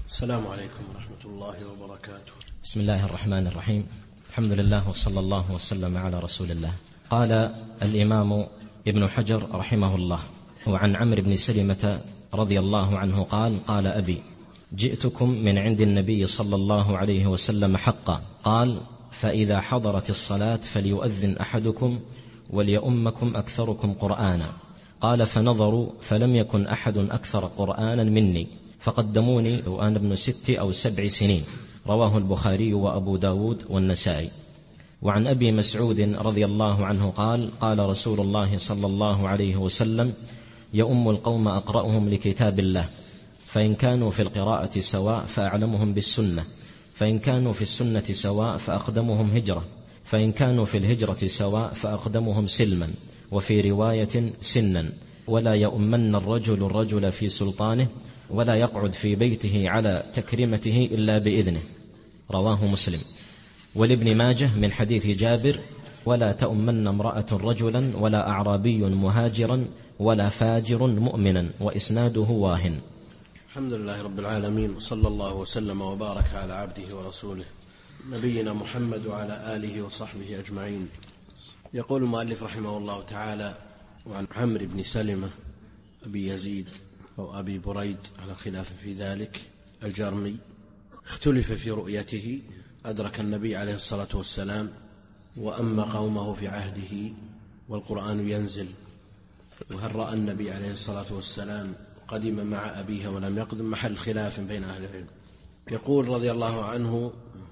السلام عليكم ورحمة الله وبركاته. بسم الله الرحمن الرحيم. الحمد لله وصلى الله وسلم على رسول الله. قال الإمام ابن حجر رحمه الله: وعن عمرو بن سلمة رضي الله عنه قال أبي: جئتكم من عند النبي صلى الله عليه وسلم حقا. قال: فإذا حضرت الصلاة فليؤذن أحدكم وليؤمكم أكثركم قرآنا. قال: فنظروا فلم يكن أحد أكثر قرآنا مني، فقدموني وأنا ابن 6 أو 7 سنين. رواه البخاري وأبو داود والنسائي. وعن أبي مسعود رضي الله عنه قال رسول الله صلى الله عليه وسلم: يؤم القوم أقرأهم لكتاب الله، فإن كانوا في القراءة سواء فأعلمهم بالسنة، فإن كانوا في السنة سواء فأقدمهم هجرة، فإن كانوا في الهجرة سواء فأقدمهم سلما، وفي رواية سنا. ولا يؤمن الرجل في سلطانه، ولا يقعد في بيته على تكريمته إلا بإذنه. رواه مسلم. ولابن ماجه من حديث جابر: ولا تؤمن امرأة رجلا ولا أعرابي مهاجرا ولا فاجر مؤمنا، وإسناده واهن. الحمد لله رب العالمين، وصلى الله وسلم وبارك على عبده ورسوله نبينا محمد وعلى آله وصحبه أجمعين. يقول المؤلف رحمه الله تعالى: وعن عمرو بن سلمة أبي يزيد أو أبي بريد على خلاف في ذلك الجرمي، اختلف في رؤيته. أدرك النبي عليه الصلاة والسلام وأما قومه في عهده والقرآن ينزل. وهل رأى النبي عليه الصلاة والسلام قدم مع أبيه ولم يقدم؟ محل خلاف بين أهل العلم. يقول رضي الله عنه: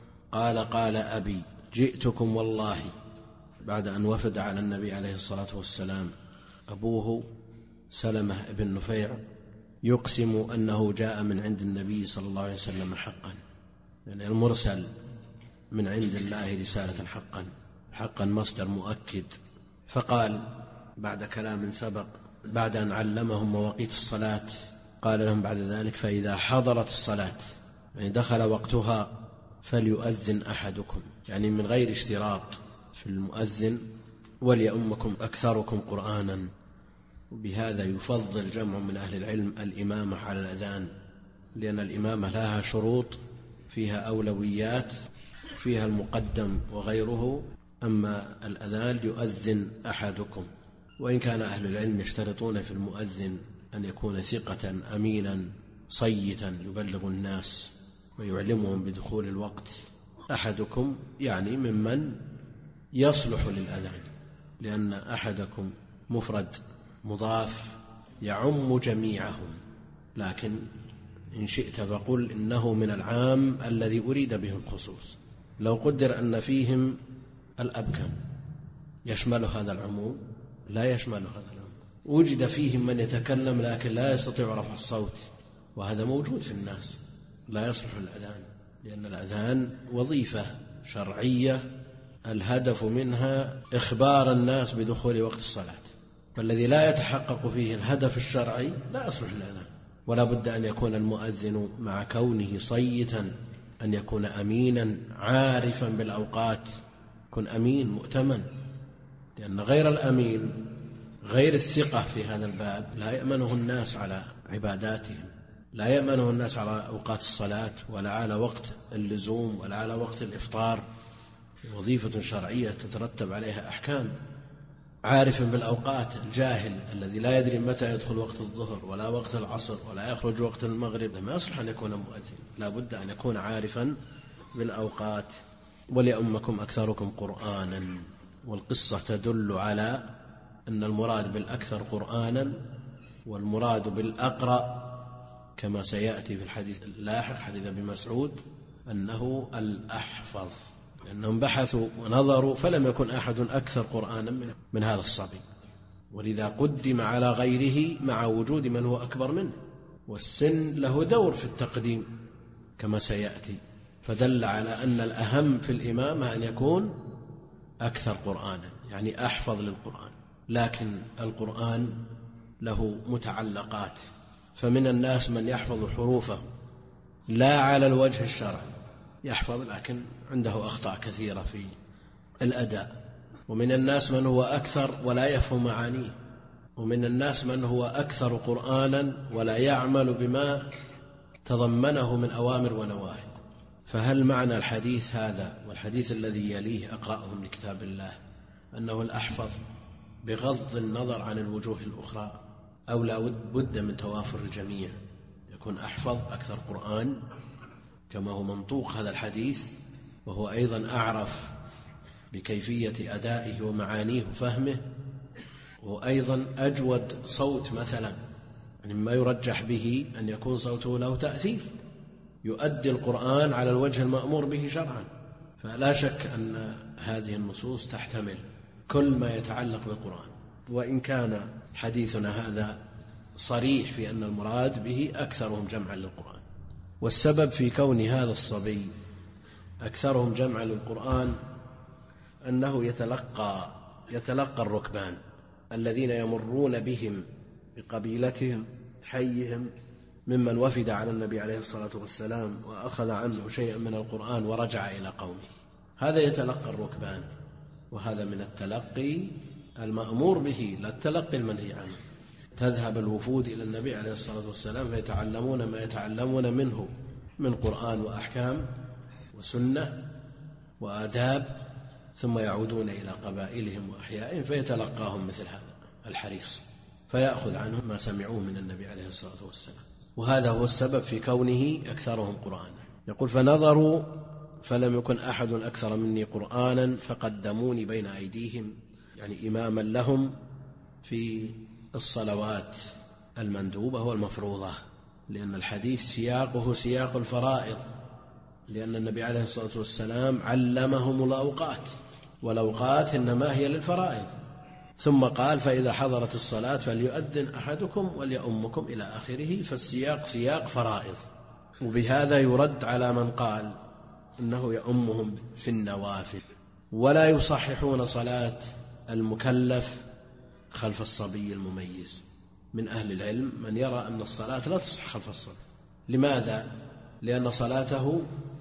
قال أبي: جئتكم والله، بعد أن وفد على النبي عليه الصلاة والسلام أبوه سلمة بن نفيع يقسم أنه جاء من عند النبي صلى الله عليه وسلم حقا، يعني المرسل من عند الله رسالة حقا مصدر مؤكد. فقال بعد كلام سبق، بعد أن علمهم مواقيت الصلاة، قال لهم بعد ذلك: فإذا حضرت الصلاة، يعني دخل وقتها، فليؤذن أحدكم، يعني من غير اشتراط في المؤذن، وليؤمكم أكثركم قرآنا. وبهذا يفضل جمع من أهل العلم الإمامة على الأذان، لأن الإمامة لها شروط، فيها أولويات، فيها المقدم وغيره. أما الأذان يؤذن أحدكم. وإن كان أهل العلم يشترطون في المؤذن أن يكون ثقة أمينا صيتا يبلغ الناس ويعلمهم بدخول الوقت. أحدكم يعني ممن يصلح للأذان، لأن أحدكم مفرد مضاف يعم جميعهم، لكن إن شئت فقل إنه من العام الذي أريد به الخصوص. لو قدر أن فيهم الأبكم يشمل هذا العموم؟ لا يشمل هذا العموم. وجد فيهم من يتكلم لكن لا يستطيع رفع الصوت، وهذا موجود في الناس، لا يصلح الأذان، لأن الأذان وظيفة شرعية الهدف منها إخبار الناس بدخول وقت الصلاة، فالذي لا يتحقق فيه الهدف الشرعي لا يصلح الأذان. ولا بد أن يكون المؤذن مع كونه صيتا أن يكون أمينا عارفا بالأوقات، يكون أمين مؤتمن، لأن غير الأمين غير الثقة في هذا الباب لا يأمنه الناس على عباداتهم، لا يأمنه الناس على أوقات الصلاة، ولا على وقت اللزوم، ولا على وقت الإفطار. وظيفة شرعية تترتب عليها أحكام. عارف بالأوقات، الجاهل الذي لا يدري متى يدخل وقت الظهر ولا وقت العصر ولا يخرج وقت المغرب ما يصلح أن يكون مؤذن، لا بد أن يكون عارفا بالأوقات. وليؤمكم أكثركم قرآنا. والقصة تدل على أن المراد بالأكثر قرآنا والمراد بالأقرأ كما سيأتي في الحديث اللاحق، حديث ابن مسعود، أنه الأحفظ، لأنهم بحثوا ونظروا فلم يكن أحد أكثر قرآنا من هذا الصبي، ولذا قدم على غيره مع وجود من هو أكبر منه. والسن له دور في التقديم كما سيأتي، فدل على أن الأهم في الإمامة أن يكون أكثر قرآنا، يعني أحفظ للقرآن. لكن القرآن له متعلقات، فمن الناس من يحفظ حروفه لا على الوجه الشرعي، يحفظ لكن عنده أخطاء كثيرة في الأداء. ومن الناس من هو أكثر ولا يفهم معانيه، ومن الناس من هو أكثر قرآنا ولا يعمل بما تضمنه من أوامر ونواهي. فهل معنى الحديث هذا والحديث الذي يليه أقرأهم لكتاب الله أنه الأحفظ بغض النظر عن الوجوه الأخرى، أو لا بد من توافر الجميع، يكون أحفظ أكثر قرآن كما هو منطوق هذا الحديث، وهو أيضا أعرف بكيفية أدائه ومعانيه وفهمه، وأيضا أجود صوت مثلا، يعني ما يرجح به أن يكون صوته له تأثير يؤدي القرآن على الوجه المأمور به شرعا. فلا شك أن هذه النصوص تحتمل كل ما يتعلق بالقرآن، وإن كان حديثنا هذا صريح في أن المراد به أكثرهم جمعا للقرآن. والسبب في كون هذا الصبي أكثرهم جمعا للقرآن أنه يتلقى الركبان الذين يمرون بهم بقبيلتهم حيهم ممن وفد على النبي عليه الصلاة والسلام وأخذ عنه شيئا من القرآن ورجع إلى قومه، هذا يتلقى الركبان، وهذا من التلقي المأمور به لا التلقي المنهي عنه. تذهب الوفود إلى النبي عليه الصلاة والسلام فيتعلمون ما يتعلمون منه من قرآن وأحكام وسنة وآداب، ثم يعودون إلى قبائلهم وأحيائهم فيتلقاهم مثل هذا الحريص، فيأخذ عنهم ما سمعوه من النبي عليه الصلاة والسلام. وهذا هو السبب في كونه أكثرهم قرآنا. يقول: فنظروا فلم يكن أحد أكثر مني قرآنا فقدموني بين أيديهم، يعني إماما لهم في الصلوات المندوبة والمفروضة، لأن الحديث سياقه سياق الفرائض، لأن النبي عليه الصلاة والسلام علمهم الأوقات، والأوقات إنما هي للفرائض، ثم قال: فإذا حضرت الصلاة فليؤذن أحدكم وليؤمكم إلى آخره. فالسياق سياق فرائض، وبهذا يرد على من قال إنه يؤمهم في النوافل. ولا يصححون صلاة المكلف خلف الصبي المميز. من أهل العلم من يرى أن الصلاة لا تصح خلف الصبي. لماذا؟ لأن صلاته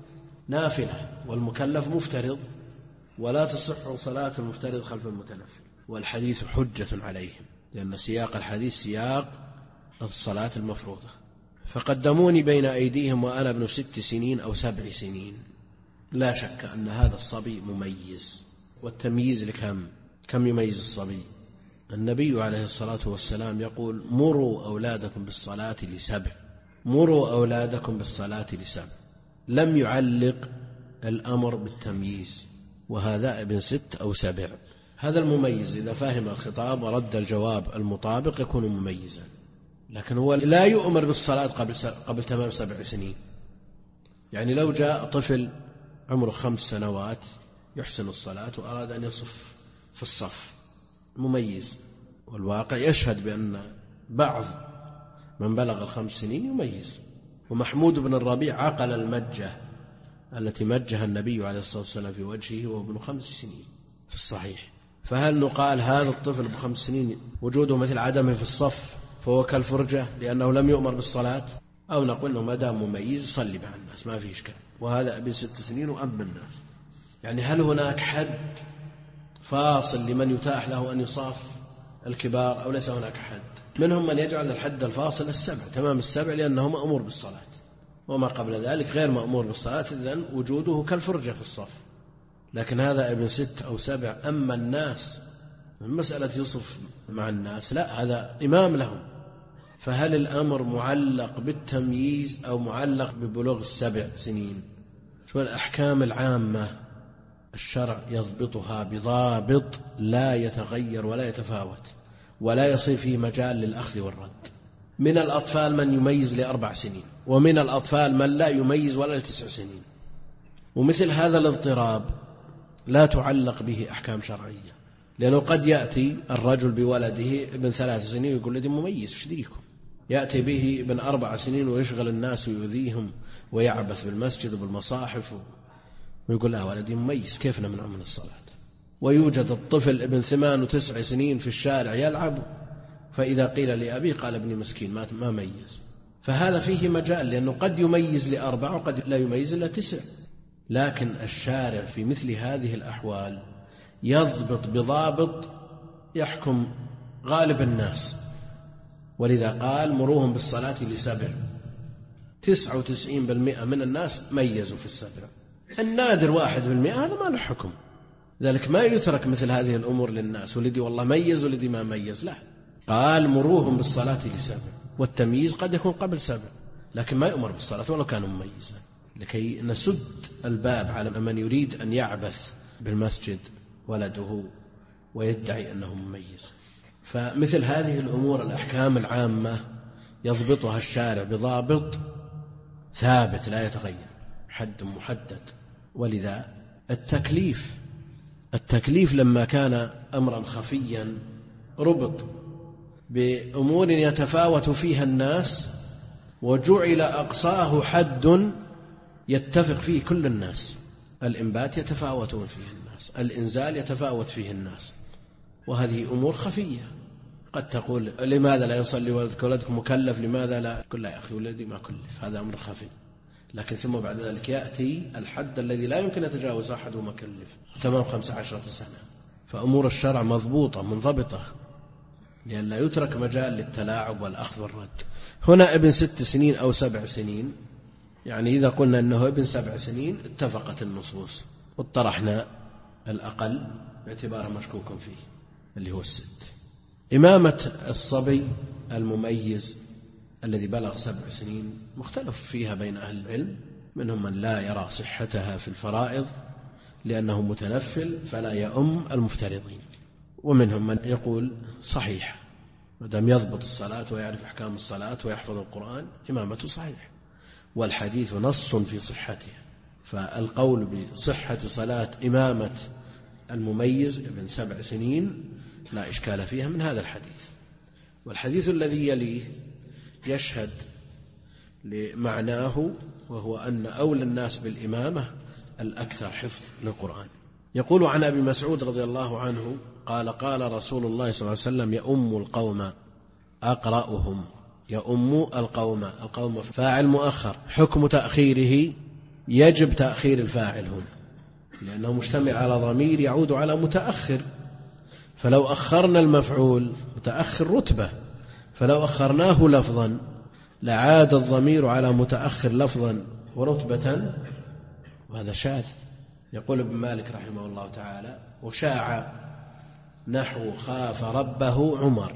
نافلة والمكلف مفترض، ولا تصح صلاة المفترض خلف المتنفل، والحديث حجة عليهم، لأن سياق الحديث سياق الصلاة المفروضة. فقدموني بين أيديهم وأنا ابن 6 سنين أو 7 سنين. لا شك أن هذا الصبي مميز. والتمييز كم يميز الصبي؟ النبي عليه الصلاة والسلام يقول: مروا أولادكم بالصلاة ل7، مروا أولادكم بالصلاة ل7. لم يعلق الأمر بالتمييز، وهذا ابن 6 أو 7. هذا المميز إذا فهم الخطاب ورد الجواب المطابق يكون مميزا، لكن هو لا يؤمر بالصلاة قبل تمام 7 سنين. يعني لو جاء طفل عمره 5 سنوات يحسن الصلاة وأراد أن يصف في الصف، مميز، والواقع يشهد بأن بعض من بلغ 5 سنين يميز. ومحمود بن الربيع عقل المجة التي مجها النبي عليه الصلاة والسلام في وجهه وهو ابن 5 سنين في الصحيح. فهل نقال هذا الطفل ب5 سنين وجوده مثل عدمه في الصف فهو كالفرجة لأنه لم يؤمر بالصلاة، أو نقول أنه ما دام مميز يصلي مع الناس ما فيه إشكال، وهذا ابن 6 سنين وأم الناس؟ يعني هل هناك حد فاصل لمن يتاح له أن يصاف الكبار أو ليس هناك حد؟ منهم من يجعل الحد الفاصل 7، تمام 7، لأنه مأمور بالصلاة، وما قبل ذلك غير مأمور بالصلاة، إذن وجوده كالفرجة في الصف. لكن هذا ابن 6 أو 7 أما الناس، من مسألة يصف مع الناس لا، هذا إمام لهم. فهل الأمر معلق بالتمييز أو معلق ببلوغ 7 سنين؟ شو الأحكام العامة الشرع يضبطها بضابط لا يتغير ولا يتفاوت ولا يصير فيه مجال للأخذ والرد. من الأطفال من يميز ل4 سنين، ومن الأطفال من لا يميز ولا ل9 سنين. ومثل هذا الاضطراب لا تعلق به أحكام شرعية، لأنه قد يأتي الرجل بولده ابن 3 سنين ويقول لدي مميز، ايش ديكم؟ يأتي به ابن 4 سنين ويشغل الناس ويؤذيهم ويعبث بالمسجد وبالمصاحف ويقول لا ولدي مميز، كيف نمنعه من الصلاة؟ ويوجد الطفل ابن 8 و9 سنين في الشارع يلعب، فإذا قيل لأبيه قال ابني مسكين ما ميز. فهذا فيه مجال، لأنه قد يميز ل4 وقد لا يميز إلا 9. لكن الشارع في مثل هذه الأحوال يضبط بضابط يحكم غالب الناس، ولذا قال مروهم بالصلاة ل7. 99% من الناس ميزوا في السبع. النادر 1% هذا ما له حكم. ذلك ما يترك مثل هذه الأمور للناس، ولدي والله ميز ولدي ما ميز، لا، قال مروهم بالصلاة ل7، والتمييز قد يكون قبل 7، لكن ما يؤمر بالصلاة ولو كان مميزا، لكي نسد الباب على من يريد أن يعبث بالمسجد ولده ويدعي أنه مميز. فمثل هذه الأمور الأحكام العامة يضبطها الشارع بضابط ثابت لا يتغير، حد محدد. ولذا التكليف لما كان أمرا خفيا ربط بأمور يتفاوت فيها الناس، وجعل أقصاه حد يتفق فيه كل الناس. الإنبات يتفاوتون فيه الناس، الإنزال يتفاوت فيه الناس، وهذه أمور خفية. قد تقول لماذا لا يصلي ولدك مكلف، لماذا لا؟ قل لا يا أخي ولدي ما كلف، هذا أمر خفي. لكن ثم بعد ذلك يأتي الحد الذي لا يمكن يتجاوز أحد مكلف، تمام 15 سنة. فأمور الشرع مضبوطة منضبطة لأن لا يترك مجال للتلاعب والأخذ والرد. هنا ابن 6 سنين أو 7 سنين، يعني إذا قلنا أنه ابن 7 سنين اتفقت النصوص، واطرحنا الأقل باعتباره مشكوك فيه اللي هو 6. إمامة الصبي المميز الذي بلغ 7 سنين مختلف فيها بين أهل العلم، منهم من لا يرى صحتها في الفرائض لأنه متنفل فلا يؤم المفترضين، ومنهم من يقول صحيح مدام يضبط الصلاة ويعرف أحكام الصلاة ويحفظ القرآن إمامته صحيح، والحديث نص في صحتها. فالقول بصحة صلاة إمامة المميز ابن 7 سنين لا إشكال فيها من هذا الحديث. والحديث الذي يليه يشهد لمعناه، وهو أن أولى الناس بالإمامة الأكثر حفظ للقرآن. يقول عن أبي مسعود رضي الله عنه قال قال رسول الله صلى الله عليه وسلم يؤم القوم أقرأهم. يؤم القوم فاعل مؤخر، حكم تأخيره يجب تأخير الفاعل هنا لأنه مشتمل على ضمير يعود على متأخر، فلو أخرنا المفعول متأخر رتبة، فلو أخرناه لفظا لعاد الضمير على متأخر لفظا ورتبة، وهذا شاذ. يقول ابن مالك رحمه الله تعالى وشاع نحو خاف ربه عمر،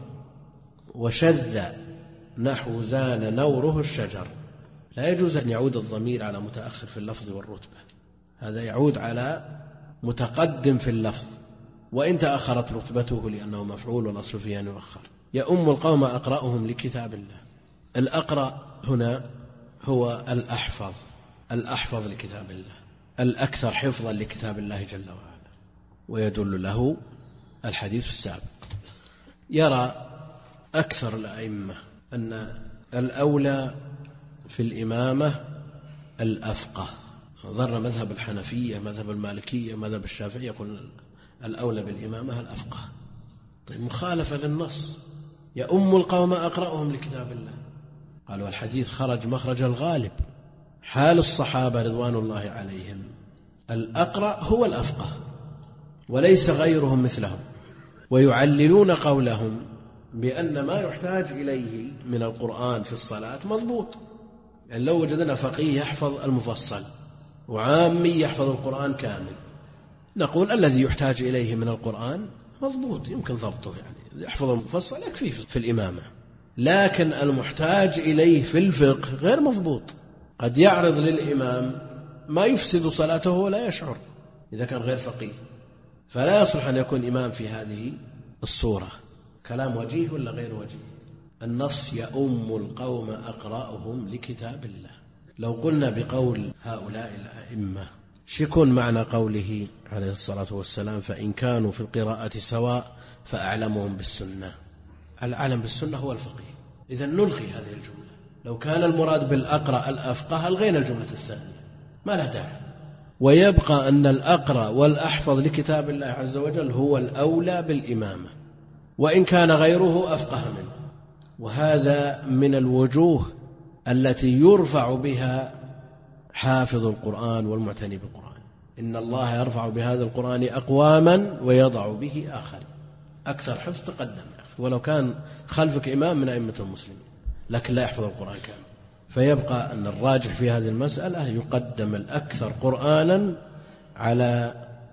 وشذ نحو زان نوره الشجر. لا يجوز أن يعود الضمير على متأخر في اللفظ والرتبة، هذا يعود على متقدم في اللفظ وإن تأخرت رتبته لأنه مفعول والأصل فيه أن يؤخر. يؤم القوم أقرأهم لكتاب الله. الأقرأ هنا هو الأحفظ لكتاب الله، الأكثر حفظا لكتاب الله جل وعلا، ويدل له الحديث السابق. يرى أكثر الأئمة أن الأولى في الإمامة الأفقه، ظل مذهب الحنفية مذهب المالكية مذهب الشافعية يقول الأولى بالإمامة الأفقه. طيب مخالفة للنص، يؤم القوم أقرأهم لكتاب الله. قالوا الحديث خرج مخرج الغالب، حال الصحابة رضوان الله عليهم الأقرأ هو الأفقه وليس غيرهم مثلهم، ويعللون قولهم بأن ما يحتاج إليه من القرآن في الصلاة مضبوط. يعني لو وجدنا فقيه يحفظ المفصل وعامي يحفظ القرآن كامل، نقول الذي يحتاج إليه من القرآن مضبوط يمكن ضبطه، يعني يحفظ المفصل يكفي في الإمامة، لكن المحتاج إليه في الفقه غير مضبوط، قد يعرض للإمام ما يفسد صلاته ولا يشعر إذا كان غير فقيه، فلا يصلح أن يكون إمام في هذه الصورة. كلام وجيه ولا غير وجيه؟ النص يؤم القوم أقرأهم لكتاب الله. لو قلنا بقول هؤلاء الأئمة شيكون معنى قوله عليه الصلاة والسلام فإن كانوا في القراءة سواء فأعلمهم بالسنة؟ العالم بالسنة هو الفقيه، إذا نلغي هذه الجملة. لو كان المراد بالأقرأ الأفقه ألغينا الجملة الثانية، ما له داعي، ويبقى أن الأقرأ والأحفظ لكتاب الله عز وجل هو الأولى بالإمامة وإن كان غيره أفقه منه. وهذا من الوجوه التي يرفع بها حافظ القرآن والمعتني بالقرآن. إن الله يرفع بهذا القرآن أقواما ويضع به آخر. أكثر حفظ تقدم ولو كان خلفك إمام من أئمة المسلمين لكن لا يحفظ القرآن كامل، فيبقى أن الراجح في هذه المسألة يقدم الأكثر قرآنا على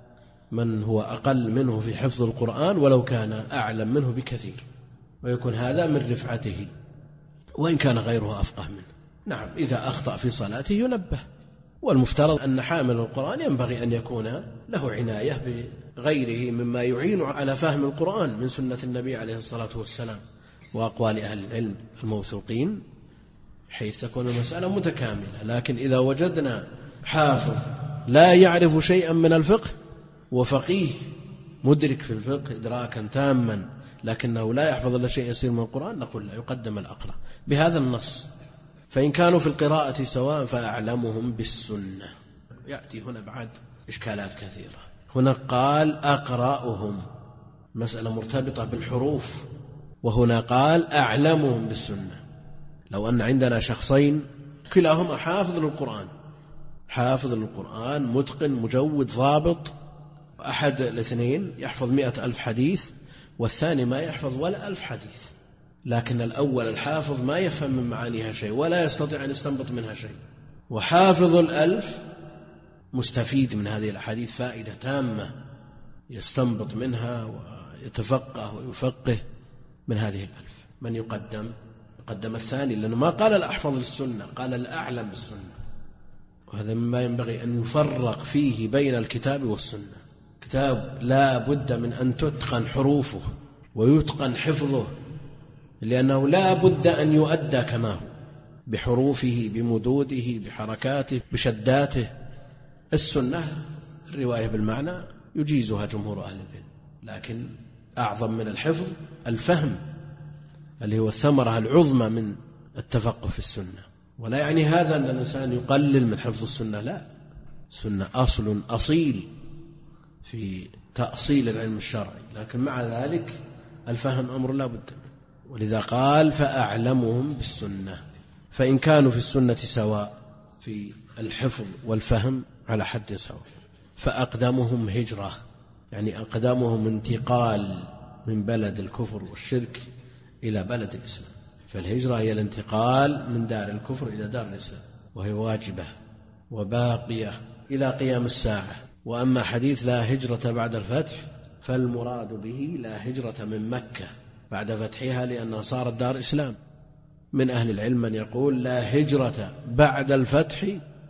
من هو أقل منه في حفظ القرآن ولو كان أعلم منه بكثير، ويكون هذا من رفعته وإن كان غيره أفقه منه. نعم، إذا أخطأ في صلاته ينبه، والمفترض أن حامل القرآن ينبغي أن يكون له عناية بغيره مما يعين على فهم القرآن من سنة النبي عليه الصلاة والسلام وأقوال أهل العلم الموثوقين، حيث تكون المسألة متكاملة. لكن إذا وجدنا حافظ لا يعرف شيئا من الفقه وفقيه مدرك في الفقه إدراكا تاما لكنه لا يحفظ إلا شيء يسير من القرآن، نقول لا، يقدم الأقرأ بهذا النص. فإن كانوا في القراءة سواء فأعلمهم بالسنة. يأتي هنا بعد إشكالات كثيرة. هنا قال أقرأهم، مسألة مرتبطة بالحروف، وهنا قال أعلمهم بالسنة. لو أن عندنا شخصين كلاهما حافظ للقرآن، حافظ للقرآن متقن مجود ضابط، أحد الاثنين يحفظ 100,000 حديث والثاني ما يحفظ ولا 1000 حديث، لكن الأول الحافظ ما يفهم من معانيها شيء ولا يستطيع أن يستنبط منها شيء، وحافظ 1000 مستفيد من هذه الأحاديث فائدة تامة يستنبط منها ويتفقه ويفقه من هذه 1000. من يقدم؟ يقدم الثاني، لأنه ما قال الأحفظ للسنة، قال الأعلم بالسنة. وهذا مما ينبغي أن يفرق فيه بين الكتاب والسنة. كتاب لا بد من أن تتقن حروفه ويتقن حفظه، لأنه لا بد أن يؤدى كما هو بحروفه بمدوده بحركاته بشداته. السنة الرواية بالمعنى يجيزها جمهور أهل العلم، لكن أعظم من الحفظ الفهم اللي هو الثمرة العظمى من التفقه في السنة. ولا يعني هذا أن الإنسان يقلل من حفظ السنة، لا، السنة أصل أصيل في تأصيل العلم الشرعي، لكن مع ذلك الفهم أمر لا بد منه. ولذا قال فأعلمهم بالسنة. فإن كانوا في السنة سواء في الحفظ والفهم على حد سواء، فأقدمهم هجرة، يعني أقدمهم انتقال من بلد الكفر والشرك إلى بلد الإسلام. فالهجرة هي الانتقال من دار الكفر إلى دار الإسلام، وهي واجبة وباقية إلى قيام الساعة. وأما حديث لا هجرة بعد الفتح فالمراد به لا هجرة من مكة بعد فتحها لأنها صارت دار إسلام. من أهل العلم من يقول لا هجرة بعد الفتح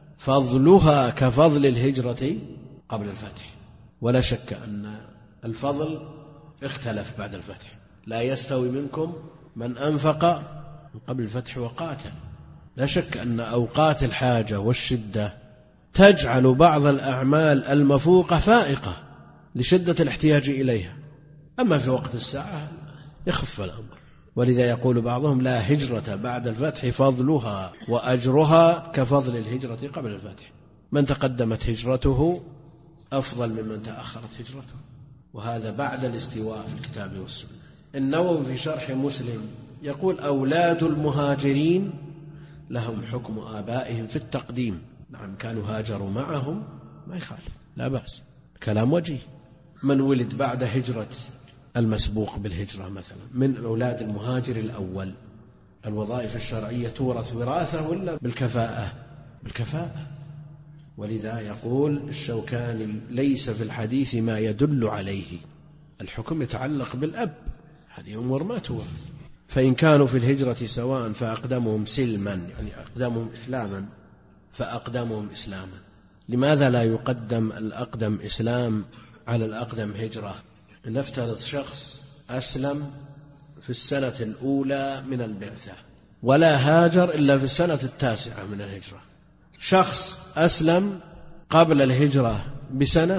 فضلها كفضل الهجرة قبل الفتح، ولا شك أن الفضل اختلف بعد الفتح. لا يستوي منكم من أنفق من قبل الفتح وقاتل. لا شك أن أوقات الحاجة والشدة تجعل بعض الأعمال المفوقة فائقة لشدة الاحتياج إليها، أما في وقت الساعة يخف الأمر. ولذا يقول بعضهم لا هجرة بعد الفتح فضلها وأجرها كفضل الهجرة قبل الفتح. من تقدمت هجرته أفضل ممن تأخرت هجرته، وهذا بعد الاستواء في الكتاب والسنة. النووي في شرح مسلم يقول أولاد المهاجرين لهم حكم آبائهم في التقديم. نعم، كانوا هاجروا معهم ما يخالف، لا بأس، كلام وجيه. من ولد بعد هجرة المسبوق بالهجرة مثلا من أولاد المهاجر الأول، الوظائف الشرعية تورث وراثة ولا بالكفاءة؟ بالكفاءة. ولذا يقول الشوكاني ليس في الحديث ما يدل عليه، الحكم يتعلق بالأب، هذه أمور ما تورث. فإن كانوا في الهجرة سواء فأقدمهم سلما، يعني أقدمهم إسلاما فأقدمهم إسلاما. لماذا لا يقدم الأقدم إسلام على الأقدم هجرة؟ نفترض شخص أسلم في السنة الأولى من البعثة ولا هاجر إلا في السنة 9 من الهجرة. شخص أسلم قبل الهجرة بسنة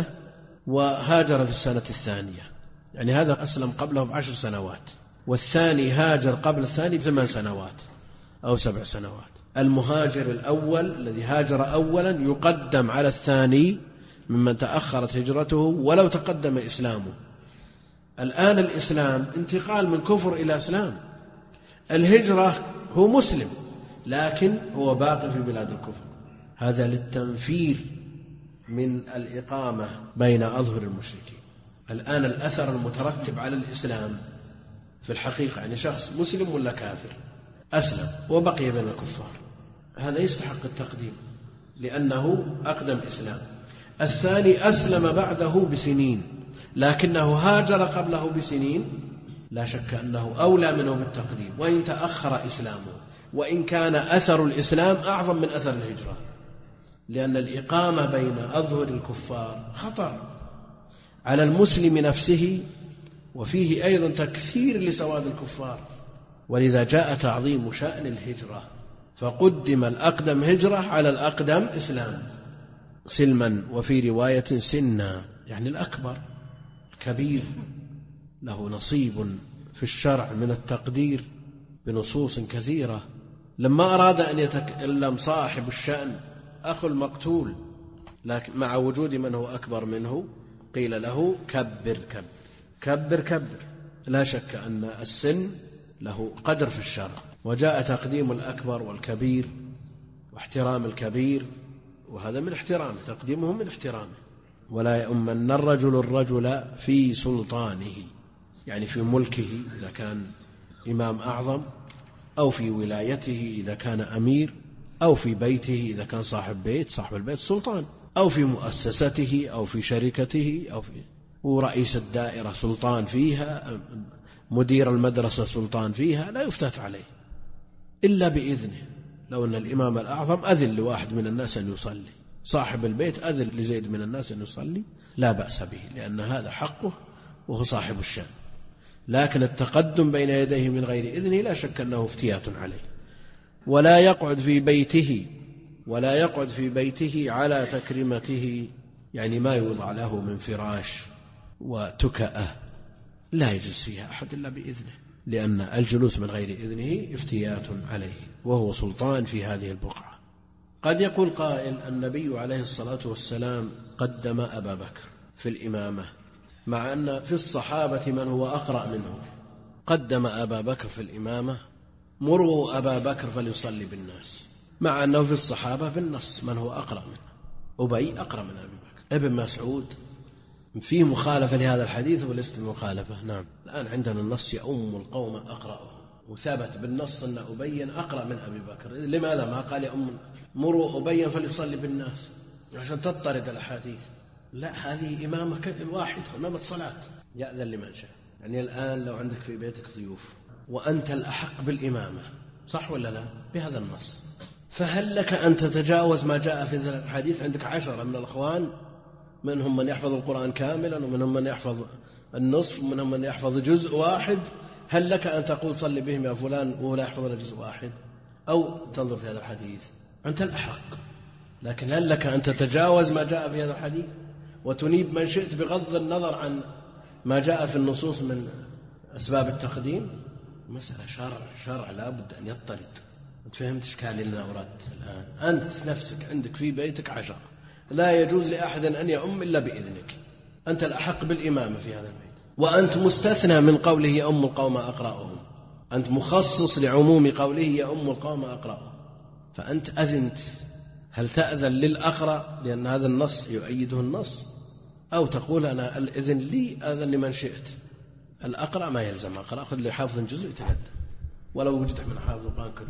وهاجر في السنة 2، يعني هذا أسلم قبله ب10 سنوات، والثاني هاجر قبل الثاني ب8 سنوات أو 7 سنوات. المهاجر الأول الذي هاجر أولا يقدم على الثاني ممن تأخرت هجرته ولو تقدم إسلامه. الآن الإسلام انتقال من كفر إلى إسلام، الهجرة هو مسلم لكن هو باقي في بلاد الكفر، هذا للتنفير من الإقامة بين أظهر المشركين. الآن الأثر المترتب على الإسلام في الحقيقة يعني شخص مسلم ولا كافر أسلم وبقي بين الكفار، هذا يستحق التقديم لأنه أقدم إسلام. الثاني أسلم بعده بسنين لكنه هاجر قبله بسنين، لا شك أنه أولى منه بالتقديم وإن تأخر إسلامه، وإن كان أثر الإسلام أعظم من أثر الهجرة، لأن الإقامة بين أظهر الكفار خطر على المسلم نفسه، وفيه أيضا تكثير لسواد الكفار، ولذا جاء تعظيم شأن الهجرة فقدم الأقدم هجرة على الأقدم إسلام سلما، وفي رواية سنا، يعني الأكبر كبير له نصيب في الشرع من التقدير بنصوص كثيرة. لما أراد أن يتكلم صاحب الشأن أخو المقتول لكن مع وجود من هو أكبر منه قيل له كبر كبر كبر كبر. لا شك أن السن له قدر في الشرع، وجاء تقديم الأكبر والكبير واحترام الكبير، وهذا من احترامه، تقديمه من احترامه. ولا يؤمن الرجل في سلطانه، يعني في ملكه إذا كان إمام أعظم، أو في ولايته إذا كان أمير، أو في بيته إذا كان صاحب البيت سلطان، أو في مؤسسته أو في شركته أو في ورئيس الدائرة سلطان فيها، مدير المدرسة سلطان فيها، لا يفتت عليه إلا بإذنه. لو أن الإمام الأعظم أذن لواحد من الناس أن يصلي، صاحب البيت أذن لزيد من الناس أن يصلي، لا بأس به، لأن هذا حقه وهو صاحب الشأن. لكن التقدم بين يديه من غير إذنه لا شك أنه افتيات عليه. ولا يقعد في بيته على تكريمته، يعني ما يوضع له من فراش وتكأة لا يجلس فيها أحد إلا بإذنه، لأن الجلوس من غير إذنه افتيات عليه وهو سلطان في هذه البقعة. قد يقول قائل النبي عليه الصلاة والسلام قدم أبا بكر في الإمامة، مع أن في الصحابة من هو أقرأ منه. قدم أبا بكر في الإمامة، مروا أبا بكر فليصلي بالناس، مع أنه في الصحابة بالنص من هو أقرأ منه، أبي أقرأ من أبي بكر. ابن مسعود فيه مخالفة لهذا الحديث وليست مخالفة. نعم، الآن عندنا النص يؤم القوم أقرأهم، وثبت بالنص أن أبي أقرأ من أبي بكر. لماذا ما قال مروا أبي فليصلي بالناس عشان تضطرد الأحاديث؟ لا، هذه إمامة واحد، إمامة صلاة، يأذن لمن شاء. يعني الآن لو عندك في بيتك ضيوف وأنت الأحق بالإمامة، صح ولا لا؟ بهذا النص، فهل لك أن تتجاوز ما جاء في الحديث؟ عندك 10 من الأخوان، منهم من يحفظ القرآن كاملا، ومنهم من يحفظ النصف، ومنهم من يحفظ جزء واحد، هل لك أن تقول صلي بهم يا فلان وهو لا يحفظ جزء واحد؟ أو تنظر في هذا الحديث، أنت الأحق، لكن هل لك أن تتجاوز ما جاء في هذا الحديث وتنيب من شئت بغض النظر عن ما جاء في النصوص من أسباب التقديم؟ مسألة شرع لا بد أن يضطرد. أنت فهمت إشكالي لنا أردت الآن؟ أنت نفسك عندك في بيتك 10، لا يجوز لأحد أن يؤم إلا بإذنك، أنت الأحق بالإمامة في هذا البيت، وأنت مستثنى من قوله يؤم القوم أقرأهم، أنت مخصص لعموم قوله يؤم القوم أقرأهم، فأنت أذنت. هل تأذن للأقرأ لأن هذا النص يؤيده النص، أو تقول أنا الإذن لي أذن لمن شئت؟ الأقرأ ما يلزم أقرأ، أخذ لي حافظ جزء يتقدم ولو وجدت من حافظ القرآن كله،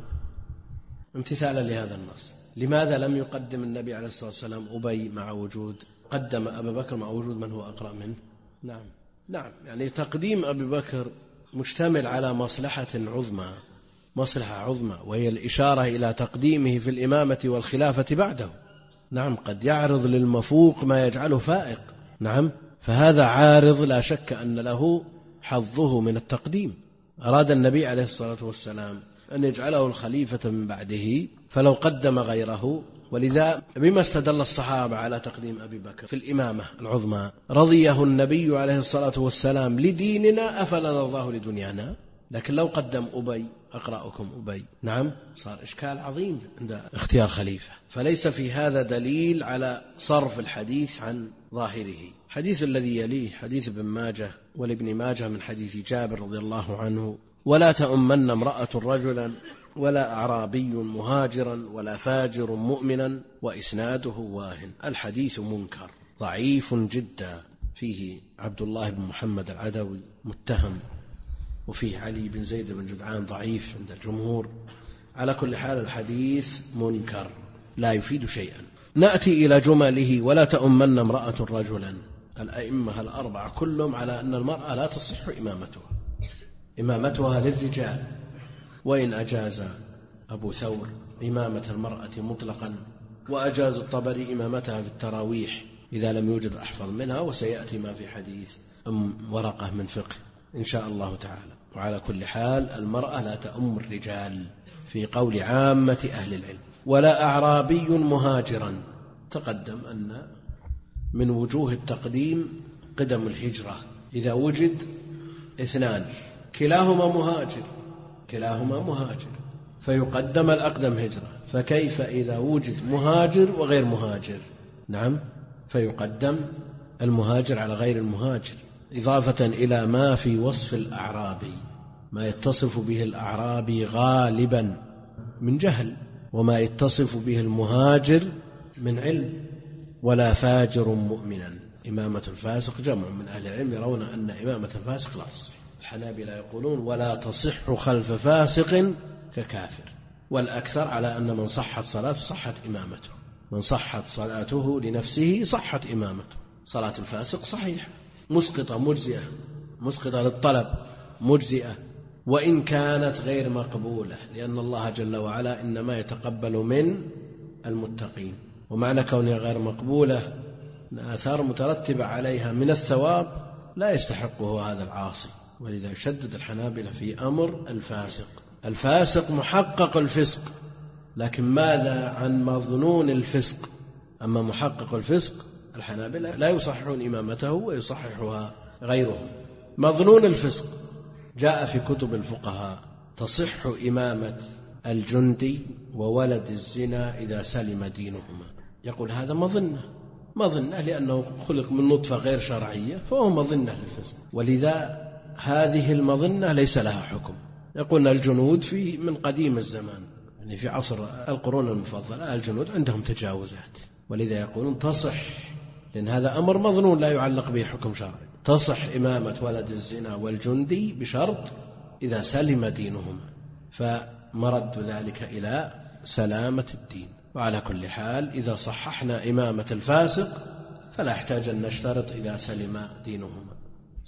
امتثالا لهذا النص. لماذا لم يقدم النبي عليه الصلاة والسلام أبي مع وجود، قدم أبا بكر مع وجود من هو أقرأ منه؟ نعم، يعني تقديم أبي بكر مشتمل على مصلحة عظمى، وهي الإشارة إلى تقديمه في الإمامة والخلافة بعده. نعم، قد يعرض للمفوق ما يجعله فائق، نعم، فهذا عارض لا شك أن له حظه من التقديم. أراد النبي عليه الصلاة والسلام أن يجعله الخليفة من بعده، فلو قدم غيره. ولذا بما استدل الصحابة على تقديم أبي بكر في الإمامة العظمى؟ رضيه النبي عليه الصلاة والسلام لديننا أفلا نرضاه لدنيانا. لكن لو قدم أبي أقرأكم أبي، نعم، صار إشكال عظيم عند اختيار خليفة. فليس في هذا دليل على صرف الحديث عن ظاهره. حديث الذي يليه حديث ابن ماجه والابن ماجه من حديث جابر رضي الله عنه: ولا تؤمن امرأة رجلا ولا أعرابي مهاجرا ولا فاجر مؤمنا، وإسناده واهن. الحديث منكر ضعيف جدا، فيه عبد الله بن محمد العدوي متهم، وفيه علي بن زيد بن جدعان ضعيف عند الجمهور، على كل حال الحديث منكر لا يفيد شيئا. نأتي إلى جمله: ولا تؤمن امرأة رجلا. الأئمة الأربعة كلهم على أن المرأة لا تصح إمامتها للرجال، وإن أجاز أبو ثور إمامة المرأة مطلقا، وأجاز الطبري إمامتها في التراويح إذا لم يوجد أحفظ منها، وسيأتي ما في حديث ورقة من فقه إن شاء الله تعالى. وعلى كل حال المرأة لا تؤم الرجال في قول عامة أهل العلم. ولا أعرابي مهاجرا. تقدم أن من وجوه التقديم قدم الهجرة إذا وجد اثنان كلاهما مهاجر فيقدم الأقدم هجرة، فكيف إذا وجد مهاجر وغير مهاجر؟ نعم، فيقدم المهاجر على غير المهاجر، إضافة إلى ما في وصف الأعرابي، ما يتصف به الأعرابي غالبا من جهل، وما يتصف به المهاجر من علم. ولا فاجر مؤمنا. إمامة الفاسق جمع من أهل العلم يرون أن إمامة الفاسق لا تصح. الحنابلة يقولون ولا تصح خلف فاسق ككافر، والأكثر على أن من صحت صلاته صحت إمامته، من صحت صلاته لنفسه صحت إمامته. صلاة الفاسق صحيحة مسقطة مجزئة، مسقطة للطلب مجزئة، وإن كانت غير مقبولة، لأن الله جل وعلا إنما يتقبل من المتقين، ومعنى كونها غير مقبولة الآثار مترتبة عليها من الثواب لا يستحقه هذا العاصي. ولذا يشدد الحنابلة في أمر الفاسق محقق الفسق، لكن ماذا عن مظنون الفسق؟ أما محقق الفسق الحنابلة لا يصححون إمامته ويصححها غيرهم. مظنون الفسق جاء في كتب الفقهاء: تصح إمامة الجندي وولد الزنا إذا سلم دينهما. يقول هذا مظنة لأنه خلق من نطفة غير شرعية، فهو مظنة للفسق، ولذا هذه المظنة ليس لها حكم. يقولون الجنود من قديم الزمان، يعني في عصر القرون المفضلة الجنود عندهم تجاوزات، ولذا يقولون تصح، لأن هذا أمر مظنون لا يعلق به حكم شرعي. تصح إمامة ولد الزنا والجندي بشرط إذا سلم دينهما، فمرد ذلك إلى سلامة الدين. وعلى كل حال إذا صححنا إمامة الفاسق فلا يحتاج أن نشترط إذا سلم دينهما.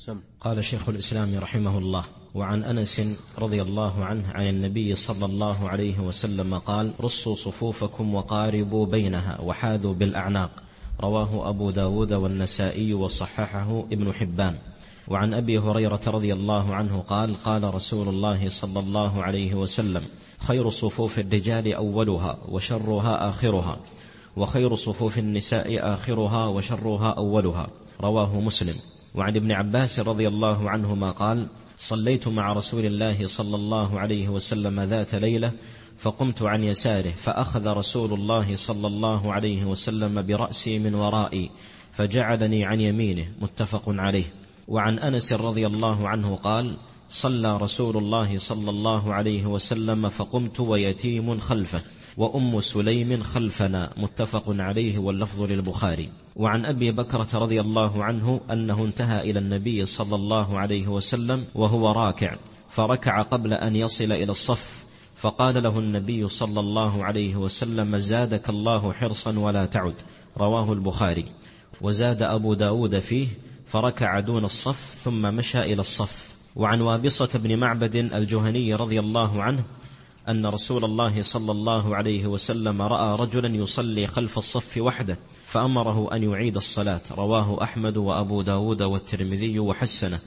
قال شيخ الإسلام رحمه الله: وعن أنس رضي الله عنه عن النبي صلى الله عليه وسلم قال: رصوا صفوفكم وقاربوا بينها وحاذوا بالأعناق. رواه أبو داود والنسائي وصححه ابن حبان. وعن أبي هريرة رضي الله عنه قال: قال رسول الله صلى الله عليه وسلم: خير صفوف الرجال أولها وشرها آخرها، وخير صفوف النساء آخرها وشرها أولها. رواه مسلم. وعن ابن عباس رضي الله عنهما قال: صليت مع رسول الله صلى الله عليه وسلم ذات ليلة، فقمت عن يساره، فأخذ رسول الله صلى الله عليه وسلم برأسي من ورائي فجعلني عن يمينه. متفق عليه. وعن أنس رضي الله عنه قال: صلى رسول الله صلى الله عليه وسلم فقمت ويتيم خلفه وأم سليم خلفنا. متفق عليه واللفظ للبخاري. وعن أبي بكرة رضي الله عنه أنه انتهى إلى النبي صلى الله عليه وسلم وهو راكع، فركع قبل أن يصل إلى الصف، فقال له النبي صلى الله عليه وسلم: زادك الله حرصا ولا تعد. رواه البخاري. وزاد أبو داود فيه: فركع دون الصف ثم مشى إلى الصف. وعن وابصة بن معبد الجهني رضي الله عنه أن رسول الله صلى الله عليه وسلم رأى رجلا يصلي خلف الصف وحده، فأمره أن يعيد الصلاة. رواه أحمد وأبو داود والترمذي وحسنه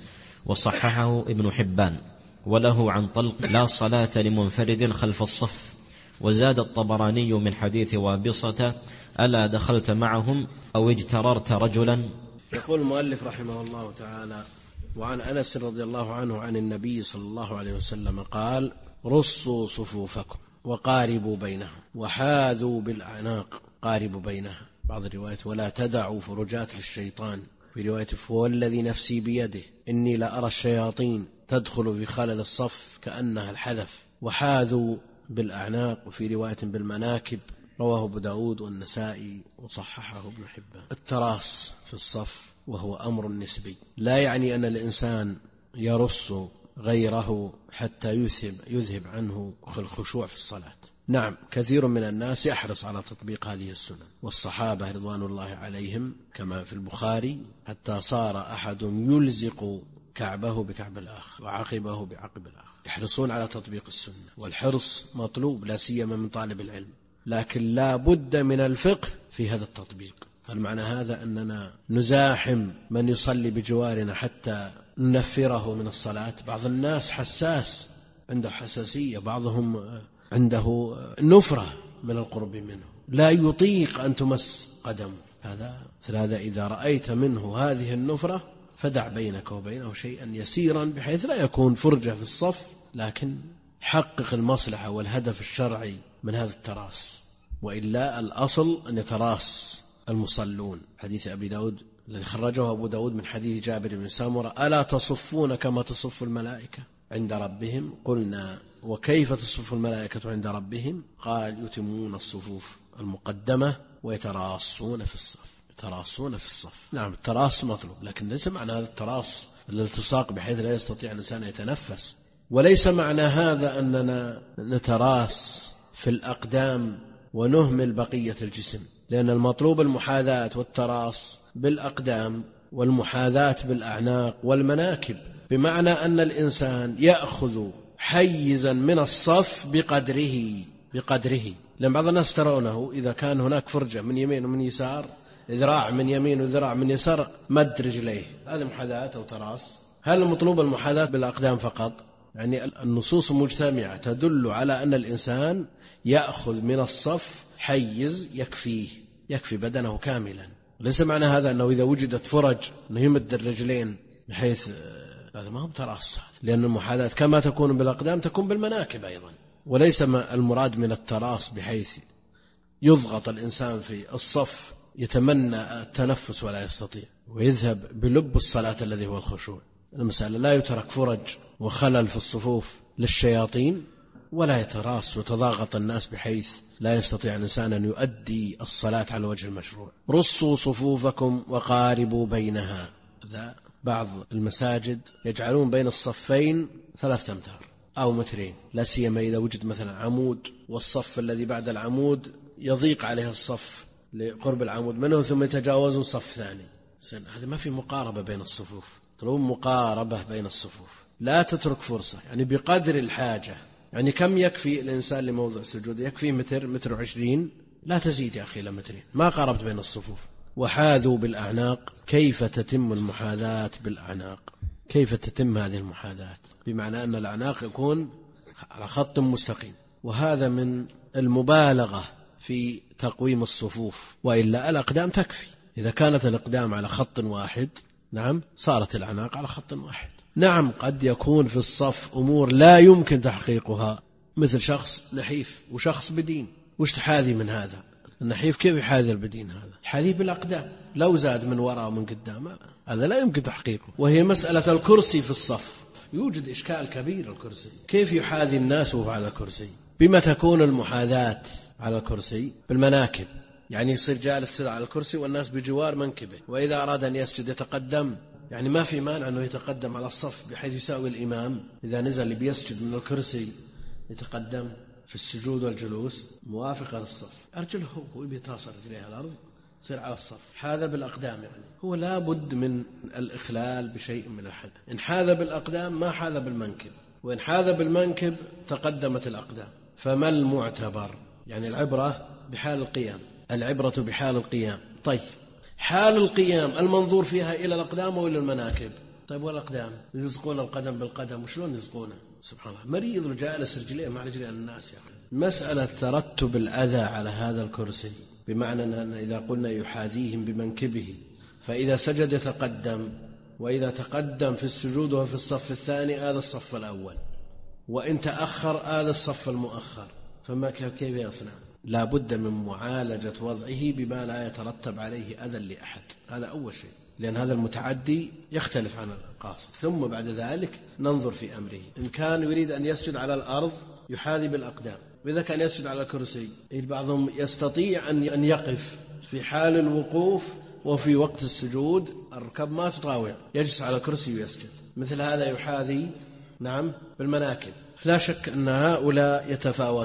وصححه ابن حبان. وله عن طلق: لا صلاة لمنفرد خلف الصف. وزاد الطبراني من حديث وابصة: ألا دخلت معهم أو اجتررت رجلا. يقول المؤلف رحمه الله تعالى: وعن أنس رضي الله عنه عن النبي صلى الله عليه وسلم قال: رصوا صفوفكم وقاربوا بينها وحاذوا بالأعناق. قاربوا بينها. بعض الروايات: ولا تدعوا فرجات للشيطان. في رواية: فوالذي نفسي بيده إني لأرى الشياطين تدخل في خلل الصف كأنها الحذف. وحاذوا بالأعناق. وفي رواية: بالمناكب. رواه أبو داود والنسائي وصححه ابن حبان. التراص في الصف وهو أمر نسبي، لا يعني أن الإنسان يرص غيره حتى يذهب عنه الخشوع في الصلاة. نعم، كثير من الناس يحرص على تطبيق هذه السنن، والصحابة رضوان الله عليهم كما في البخاري حتى صار أحد يلزق كعبه بكعب الآخر وعقبه بعقب الآخر، يحرصون على تطبيق السنة، والحرص مطلوب لا سيما من طالب العلم، لكن لا بد من الفقه في هذا التطبيق. هل معنى هذا أننا نزاحم من يصلي بجوارنا حتى ننفره من الصلاة؟ بعض الناس حساس، عنده حساسية، بعضهم عنده نفرة من القرب منه، لا يطيق أن تمس قدمه. هذا إذا رأيت منه هذه النفرة فدع بينك وبينه شيئا يسيرا بحيث لا يكون فرجة في الصف، لكن حقق المصلحة والهدف الشرعي من هذا التراص، وإلا الأصل أن يتراص المصلون. حديث أبي داود الذي خرجه أبو داود من حديث جابر بن سامرة: ألا تصفون كما تصف الملائكة عند ربهم؟ قلنا: وكيف تصف الملائكة عند ربهم؟ قال: يتمون الصفوف المقدمة ويتراصون في الصف. يتراصون في الصف. نعم، التراص مطلوب، لكن ليس معنى هذا التراص الالتصاق بحيث لا يستطيع الإنسان يتنفس، وليس معنى هذا أننا نتراص في الأقدام ونهمل بقية الجسم، لأن المطلوب المحاذاة والتراص بالأقدام والمحاذاة بالأعناق والمناكب، بمعنى أن الإنسان يأخذ حيزا من الصف بقدره. لأن بعض الناس ترونه إذا كان هناك فرجة من يمين ومن يسار، ذراع من يمين وذراع من يسار، مد رجليه، هذا محاذاة أو تراص. هل المطلوب المحاذاة بالأقدام فقط؟ يعني النصوص مجتمعة تدل على أن الإنسان يأخذ من الصف حيز يكفي بدنه كاملا. ليس معنى هذا أنه إذا وجدت فرج أنه يمد الرجلين بحيث هذا ما هو تراص، لأن المحاذاة كما تكون بالأقدام تكون بالمناكب أيضا. وليس المراد من التراص بحيث يضغط الإنسان في الصف يتمنى التنفس ولا يستطيع ويذهب بلب الصلاة الذي هو الخشوع. المسألة لا يترك فرج وخلل في الصفوف للشياطين، ولا يتراص وتضاغط الناس بحيث لا يستطيع الإنسان أن يؤدي الصلاة على وجه المشروع. رصوا صفوفكم وقاربوا بينها. بعض المساجد يجعلون بين الصفين 3 أمتار أو مترين، لا سيما إذا وجد مثلا عمود والصف الذي بعد العمود يضيق عليه الصف لقرب العمود منه ثم يتجاوزون صف ثاني. هذا ما في مقاربة بين الصفوف، طلب مقاربة بين الصفوف، لا تترك فرصة، يعني بقدر الحاجة. يعني كم يكفي الإنسان لموضع السجود؟ يكفي متر 20، لا تزيد يا أخي إلى 2 متر، ما قاربت بين الصفوف. وحاذوا بالأعناق. كيف تتم المحاذاة بالأعناق؟ كيف تتم هذه المحاذاة؟ بمعنى أن الأعناق يكون على خط مستقيم، وهذا من المبالغة في تقويم الصفوف، وإلا الأقدام تكفي. إذا كانت الأقدام على خط واحد، نعم، صارت الأعناق على خط واحد. نعم، قد يكون في الصف أمور لا يمكن تحقيقها، مثل شخص نحيف وشخص بدين، وش تحاذي من هذا؟ النحيف كيف يحاذي البدين؟ هذا حاذي بالأقدام، لو زاد من وراء ومن قدام هذا لا يمكن تحقيقه. وهي مسألة الكرسي في الصف، يوجد إشكال كبير. الكرسي كيف يحاذي الناس وهو على الكرسي؟ بما تكون المحاذاة على الكرسي؟ بالمناكب، يعني يصير جالس على الكرسي والناس بجوار منكبه، وإذا أراد أن يسجد يتقدم، يعني ما في مانع أنه يتقدم على الصف بحيث يساوي الإمام. إذا نزل بيسجد من الكرسي يتقدم في السجود والجلوس موافقة للصف، أرجله هو بيتصل رجليه على الأرض يصير على الصف. هذا بالأقدام، يعني هو لا بد من الإخلال بشيء من الحد. إن حاذ بالأقدام ما حاذ بالمنكب، وإن حاذ بالمنكب تقدمت الأقدام. فما المعتبر؟ يعني العبرة بحال القيام، العبرة بحال القيام. طيب، حال القيام المنظور فيها إلى الأقدام وإلى المناكب. طيب، والأقدام يلزقون القدم بالقدم، وشلون يلزقونه؟ سبحان الله، مريض وجالس رجليه مع رجلي الناس يا أخي. مسألة ترتب الأذى على هذا الكرسي، بمعنى أن إذا قلنا يحاذيهم بمنكبه، فإذا سجد يتقدم، وإذا تقدم في السجود وفي الصف الثاني هذا الصف الأول، وإن تأخر هذا الصف المؤخر، فما كيف يصنع؟ لا بد من معالجة وضعه بما لا يترتب عليه أذى لأحد. هذا أول شيء، لأن هذا المتعدي يختلف عن القاصد. ثم بعد ذلك ننظر في أمره، إن كان يريد أن يسجد على الأرض يحاذي بالأقدام، وإذا كان يسجد على الكرسي، بعضهم يستطيع أن يقف في حال الوقوف وفي وقت السجود الركب ما تطاوع، يجلس على الكرسي ويسجد. مثل هذا يحاذي نعم بالمناكب. لا شك أن هؤلاء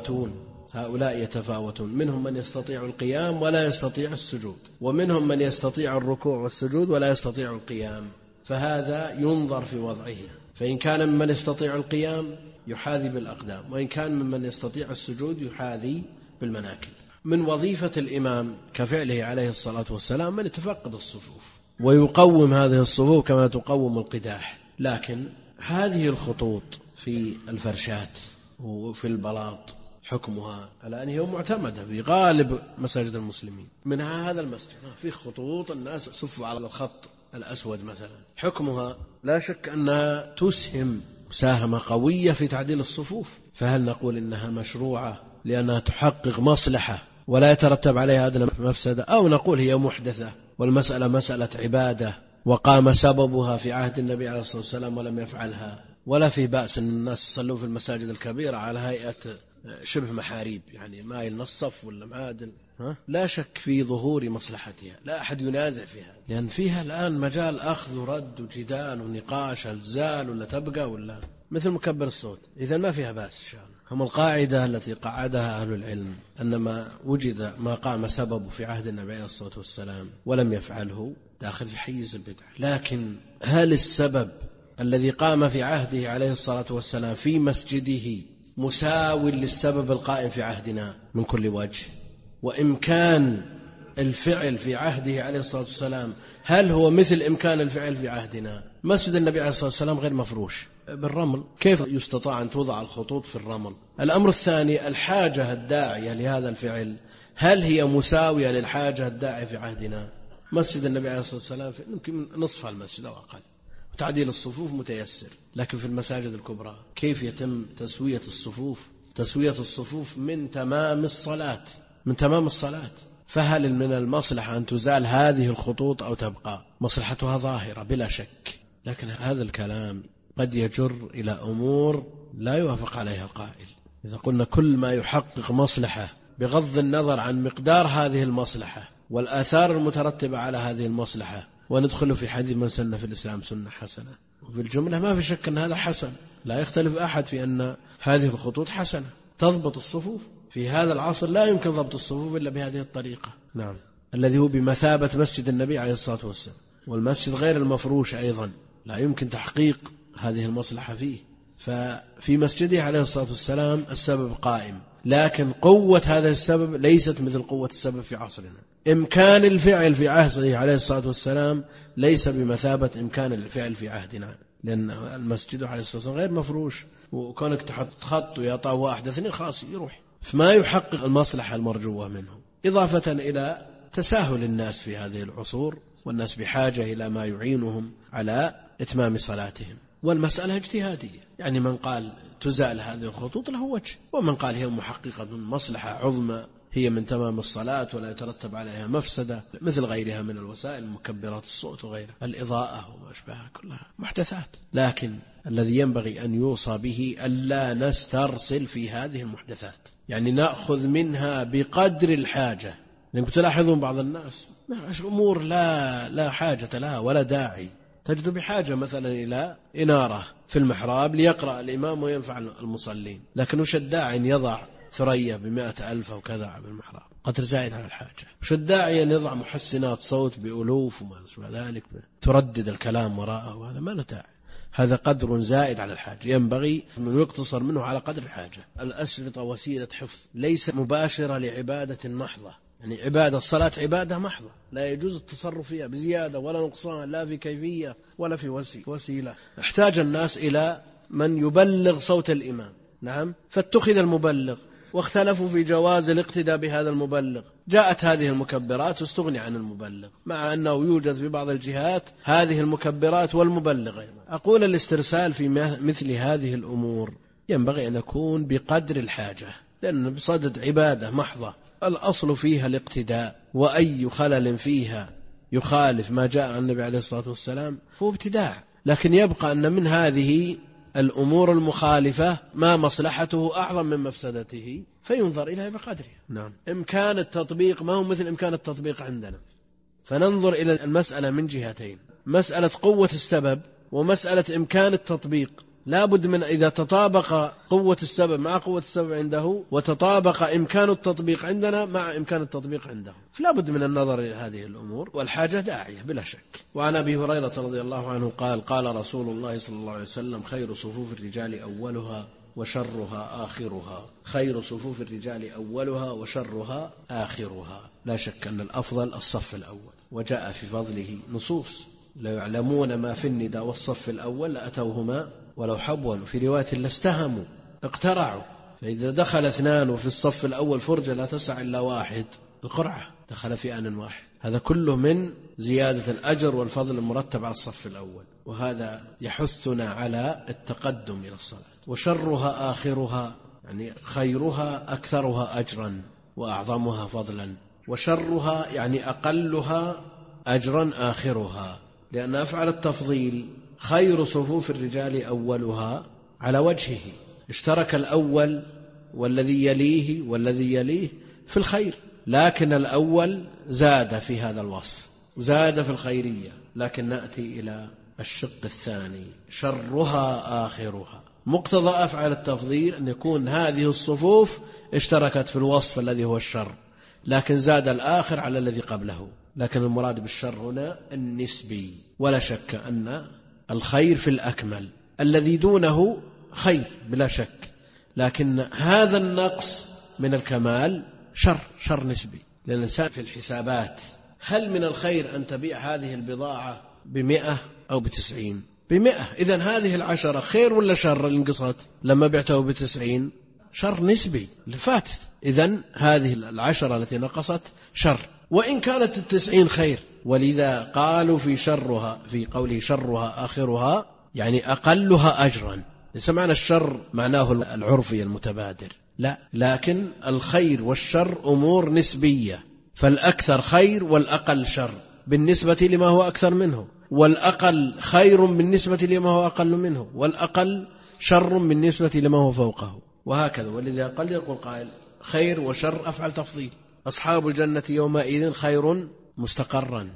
يتفاوتون، منهم من يستطيع القيام ولا يستطيع السجود، ومنهم من يستطيع الركوع والسجود ولا يستطيع القيام، فهذا ينظر في وضعه، فإن كان ممن يستطيع القيام يحاذي بالأقدام، وإن كان ممن يستطيع السجود يحاذي بالمناكب. من وظيفة الإمام كفعله عليه الصلاة والسلام من يتفقد الصفوف ويقوم هذه الصفوف كما تقوم القداح، لكن هذه الخطوط في الفرشات وفي البلاط حكمها الآن هي معتمدة في غالب مساجد المسلمين، منها هذا المسجد في خطوط الناس صفوا على الخط الأسود مثلا، حكمها لا شك أنها تسهم مساهمة قوية في تعديل الصفوف، فهل نقول إنها مشروعة لأنها تحقق مصلحة ولا يترتب عليها أدنى مفسدة، أو نقول هي محدثة والمسألة مسألة عبادة وقام سببها في عهد النبي عليه الصلاة والسلام ولم يفعلها، ولا في بأس أن الناس يصلوا في المساجد الكبيرة على هيئة شبه محاريب، يعني مايل نصف ولا معادل، لا شك في ظهور مصلحتها، لا أحد ينازع فيها، لأن فيها الآن مجال أخذ ورد وجدال ونقاش، هل تزال ولا تبقى ولا مثل مكبر الصوت، إذا ما فيها بأس إن شاء الله. هم القاعدة التي قعدها أهل العلم أن ما وجد ما قام سببه في عهد النبي عليه الصلاة والسلام ولم يفعله داخل في حيز البدع، لكن هل السبب الذي قام في عهده عليه الصلاة والسلام في مسجده مساو للسبب القائم في عهدنا من كل وجه؟ وإمكان الفعل في عهده عليه الصلاة والسلام هل هو مثل إمكان الفعل في عهدنا؟ مسجد النبي عليه الصلاة والسلام غير مفروش بالرمل، كيف يستطاع أن توضع الخطوط في الرمل؟ الأمر الثاني الحاجة الداعية لهذا الفعل هل هي مساوية للحاجة الداعية في عهدنا؟ مسجد النبي عليه الصلاة والسلام يمكن نصف المسجد أو أقل، تعديل الصفوف متيسر، لكن في المساجد الكبرى كيف يتم تسوية الصفوف؟ تسوية الصفوف من تمام الصلاة، فهل من المصلحة أن تزال هذه الخطوط أو تبقى؟ مصلحتها ظاهرة بلا شك، لكن هذا الكلام قد يجر إلى أمور لا يوافق عليها القائل. إذا قلنا كل ما يحقق مصلحة بغض النظر عن مقدار هذه المصلحة والآثار المترتبة على هذه المصلحة، وندخل في حديث من سن في الإسلام سنة حسنة، وفي الجملة ما في شك أن هذا حسن، لا يختلف أحد في أن هذه الخطوط حسنة تضبط الصفوف. في هذا العصر لا يمكن ضبط الصفوف إلا بهذه الطريقة، نعم، الذي هو بمثابة مسجد النبي عليه الصلاة والسلام، والمسجد غير المفروش أيضا لا يمكن تحقيق هذه المصلحة فيه، ففي مسجده عليه الصلاة والسلام السبب قائم، لكن قوة هذا السبب ليست مثل قوة السبب في عصرنا. إمكان الفعل في عهده عليه الصلاة والسلام ليس بمثابة إمكان الفعل في عهدنا، لأن المسجد عليه الصلاة والسلام غير مفروش، وكونك تحط خط ويطاو واحد اثنين خاص يروح، فما يحقق المصلحة المرجوة منه، إضافة إلى تساهل الناس في هذه العصور، والناس بحاجة إلى ما يعينهم على إتمام صلاتهم، والمسألة اجتهادية، يعني من قال تزال هذه الخطوط له وجه، ومن قال هي محققة مصلحة عظمى هي من تمام الصلاة ولا يترتب عليها مفسدة مثل غيرها من الوسائل مكبرات الصوت وغيرها، الإضاءة وما أشبهها كلها محدثات، لكن الذي ينبغي أن يوصى به ألا نسترسل في هذه المحدثات، يعني نأخذ منها بقدر الحاجة، لأنكم تلاحظون بعض الناس أمور لا حاجة لها ولا داعي، تجد بحاجة مثلا إلى إنارة في المحراب ليقرأ الإمام وينفع المصلين، لكن وش الداعي أن يضع ثريا ب100,000 أو كذا بالمحراب؟ قدر زائد على الحاجة. وش الداعي أن يضع محسنات صوت بألوف وما شابه ذلك تردد الكلام وراءه؟ وهذا ما له داعي، هذا قدر زائد على الحاجة، ينبغي أن يقتصر منه على قدر الحاجة. الأشرطة وسيلة حفظ ليس مباشرة لعبادة محضة، يعني عبادة الصلاة عبادة محضة لا يجوز التصرف فيها بزيادة ولا نقصان، لا في كيفية ولا في وسيلة. احتاج الناس إلى من يبلغ صوت الإمام، نعم، فاتخذ المبلغ، واختلفوا في جواز الاقتداء بهذا المبلغ، جاءت هذه المكبرات واستغني عن المبلغ، مع أنه يوجد في بعض الجهات هذه المكبرات والمبلغ أيضا. أقول الاسترسال في مثل هذه الأمور ينبغي أن يكون بقدر الحاجة، لأن بصدد عبادة محضة الأصل فيها الاقتداء، وأي خلل فيها يخالف ما جاء عن النبي عليه الصلاة والسلام هو ابتداع، لكن يبقى أن من هذه الأمور المخالفة ما مصلحته أعظم من مفسدته فينظر إليها بقدرها. نعم، إمكان التطبيق ما هو مثل إمكان التطبيق عندنا، فننظر إلى المسألة من جهتين، مسألة قوة السبب ومسألة إمكان التطبيق. لا بد من إذا تطابق قوة السبب مع قوة السبب عنده وتطابق إمكان التطبيق عندنا مع إمكان التطبيق عنده، فلا بد من النظر إلى هذه الأمور، والحاجة داعية بلا شك. وعن أبي هريرة رضي الله عنه قال قال رسول الله صلى الله عليه وسلم خير صفوف الرجال أولها وشرها آخرها. خير صفوف الرجال أولها وشرها آخرها. لا شك أن الأفضل الصف الأول، وجاء في فضله نصوص: لو يعلمون ما في النداء والصف الأول لأتوهما ولو حبوا، في رواية لاستهموا اقترعوا. فإذا دخل اثنان وفي الصف الأول فرجة لا تسع إلا واحد، القرعة دخل في آن واحد. هذا كله من زيادة الأجر والفضل المرتب على الصف الأول، وهذا يحثنا على التقدم إلى الصلاة. وشرها آخرها، يعني خيرها أكثرها أجرا وأعظمها فضلا، وشرها يعني أقلها أجرا آخرها، لأن أفعل التفضيل خير صفوف الرجال أولها على وجهه، اشترك الأول والذي يليه والذي يليه في الخير، لكن الأول زاد في هذا الوصف، زاد في الخيرية. لكن نأتي إلى الشق الثاني: شرها آخرها. مقتضى أفعل التفضيل أن يكون هذه الصفوف اشتركت في الوصف الذي هو الشر، لكن زاد الآخر على الذي قبله. لكن المراد بالشر هنا النسبي، ولا شك أن الخير في الأكمل، الذي دونه خير بلا شك، لكن هذا النقص من الكمال شر نسبي. لأن الإنسان في الحسابات هل من الخير أن تبيع هذه البضاعة ب100 أو ب90؟ ب100، إذن هذه 10 خير ولا شر؟ الانقصاد لما بعته ب90 شر نسبي اللي فات، إذن هذه 10 التي نقصت شر، وإن كانت 90 خير. ولذا قالوا في شرها، في قوله شرها آخرها، يعني أقلها أجرا. ليس معنى الشر معناه العرفي المتبادر، لا، لكن الخير والشر أمور نسبية، فالأكثر خير والأقل شر بالنسبة لما هو أكثر منه، والأقل خير بالنسبة لما هو أقل منه، والأقل شر بالنسبة لما هو فوقه، وهكذا. ولذا قد يقول قائل خير وشر أفعل تفضيل، أصحاب الجنة يومئذ خير مستقرا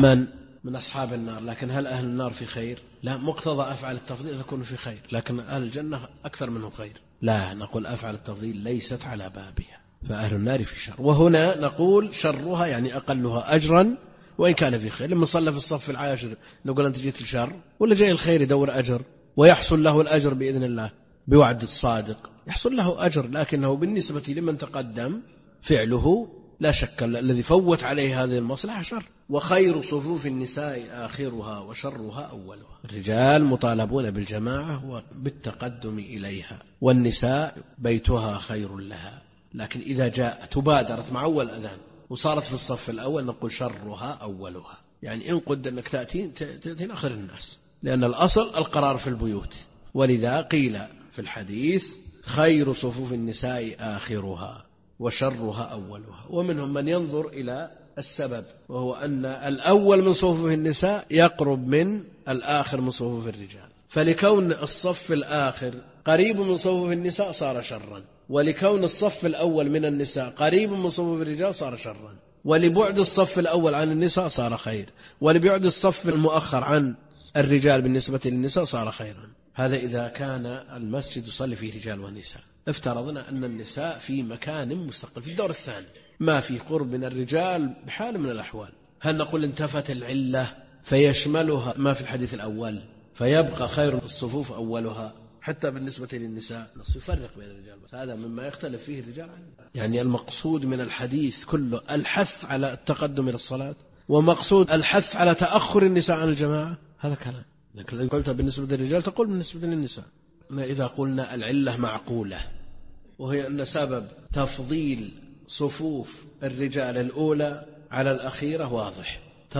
من أصحاب النار. لكن هل أهل النار في خير؟ لا، مقتضى أفعل التفضيل يكون في خير، لكن أهل الجنة أكثر منهم خير. لا، نقول أفعل التفضيل ليست على بابها، فأهل النار في شر. وهنا نقول شرها يعني أقلها أجرا وإن كان في خير. لما صلى في الصف العاشر نقول أنت جيت الشر ولا جاي الخير يدور أجر، ويحصل له الأجر بإذن الله بوعد الصادق، يحصل له أجر، لكنه بالنسبة لمن تقدم فعله لا شك الذي فوت عليه هذه المصلحة شر. وخير صفوف النساء آخرها وشرها أولها. الرجال مطالبون بالجماعة وبالتقدم إليها، والنساء بيتها خير لها، لكن إذا جاءت وبادرت مع أول أذان وصارت في الصف الأول نقول شرها أولها، يعني إن قد أنك تأتين آخر الناس، لأن الأصل القرار في البيوت. ولذا قيل في الحديث خير صفوف النساء آخرها وشرها أولها. ومنهم من ينظر إلى السبب، وهو أن الأول من صفوف النساء يقرب من الآخر من صفوف الرجال، فلكون الصف الآخر قريب من صفوف النساء صار شرا، ولكون الصف الأول من النساء قريب من صفوف الرجال صار شرا، ولبعد الصف الأول عن النساء صار خير، ولبعد الصف المؤخر عن الرجال بالنسبة للنساء صار خيرا. هذا إذا كان المسجد يصلي فيه رجال ونساء. افترضنا أن النساء في مكان مستقل في الدور الثاني، ما في قرب من الرجال بحال من الأحوال، هل نقول انتفت العلة فيشملها ما في الحديث الأول فيبقى خير الصفوف أولها؟ حتى بالنسبة للنساء نص يفرق بين الرجال، هذا مما يختلف فيه الرجال عنه. يعني المقصود من الحديث كله الحث على التقدم إلى الصلاة، ومقصود الحث على تأخر النساء عن الجماعة، هذا كلام. لكن إذا قلت بالنسبة للرجال تقول بالنسبة للنساء. إذا قلنا العلة معقولة، وهي أن سبب تفضيل صفوف الرجال الأولى على الأخيرة واضح،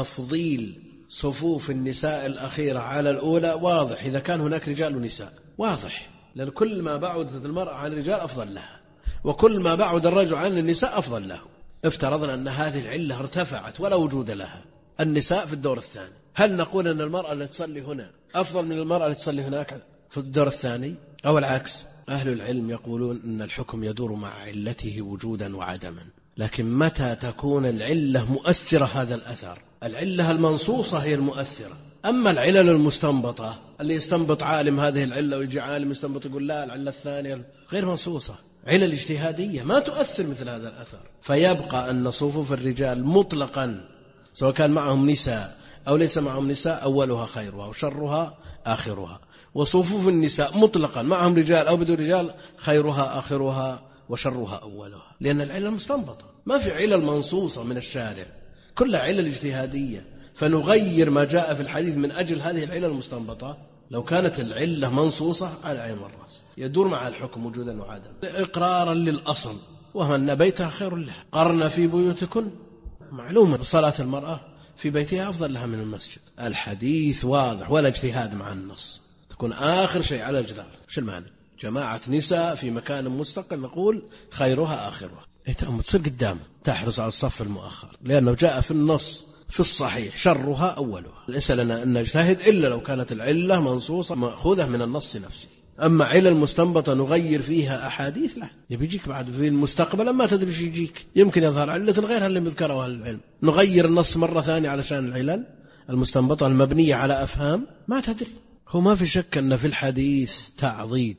تفضيل صفوف النساء الأخيرة على الأولى واضح، إذا كان هناك رجال ونساء واضح، لأن كل ما بعدت المرأة عن الرجال أفضل لها، وكل ما بعد الرجل عن النساء أفضل له. افترضنا أن هذه العلة ارتفعت ولا وجود لها، النساء في الدور الثاني، هل نقول أن المرأة التي تصلي هنا أفضل من المرأة التي تصلي هناك في الدور الثاني أو العكس؟ أهل العلم يقولون أن الحكم يدور مع علته وجودا وعدما، لكن متى تكون العلة مؤثرة هذا الأثر؟ العلة المنصوصة هي المؤثرة، أما العلل المستنبطة اللي يستنبط عالم هذه العلة ويجي عالم يستنبط يقول لا العلة الثانية غير منصوصة، علل اجتهادية ما تؤثر مثل هذا الأثر. فيبقى أن صفوف الرجال مطلقا سواء كان معهم نساء أو ليس معهم نساء أولها خيرها وشرها آخرها، وصفوف النساء مطلقا معهم رجال أو بدون رجال خيرها آخرها وشرها أولها، لأن العلل مستنبطة، ما في علل منصوصة من الشارع، كلها علل اجتهادية. فنغير ما جاء في الحديث من أجل هذه العلل المستنبطة. لو كانت العلة منصوصة على عين والرأس يدور مع الحكم وجودا وعدما، إقرارا للأصل وهو أن بيتها خير لها. قرن في بيوتكن، معلومة بصلاة المرأة في بيتها أفضل لها من المسجد. الحديث واضح ولا اجتهاد مع النص، تكون آخر شيء على الجدار. شو المعنى؟ جماعة نساء في مكان مستقل نقول خيرها آخرها، تصير قدام تحرص على الصف المؤخر، لأنه جاء في النص في الصحيح شرها أولها. ليس لنا أن نجتهد إلا لو كانت العلة منصوصة مأخوذة من النص نفسه. أما علل مستنبطة نغير فيها أحاديث لا، يجيك بعد في المستقبل ما تدري شو يجيك، يمكن يظهر علة غيرها اللي يذكرها العلم، نغير النص مرة ثانية علشان العلل المستنبطة المبنية على أفهام ما تدري. هو ما في شك أن في الحديث تعضيد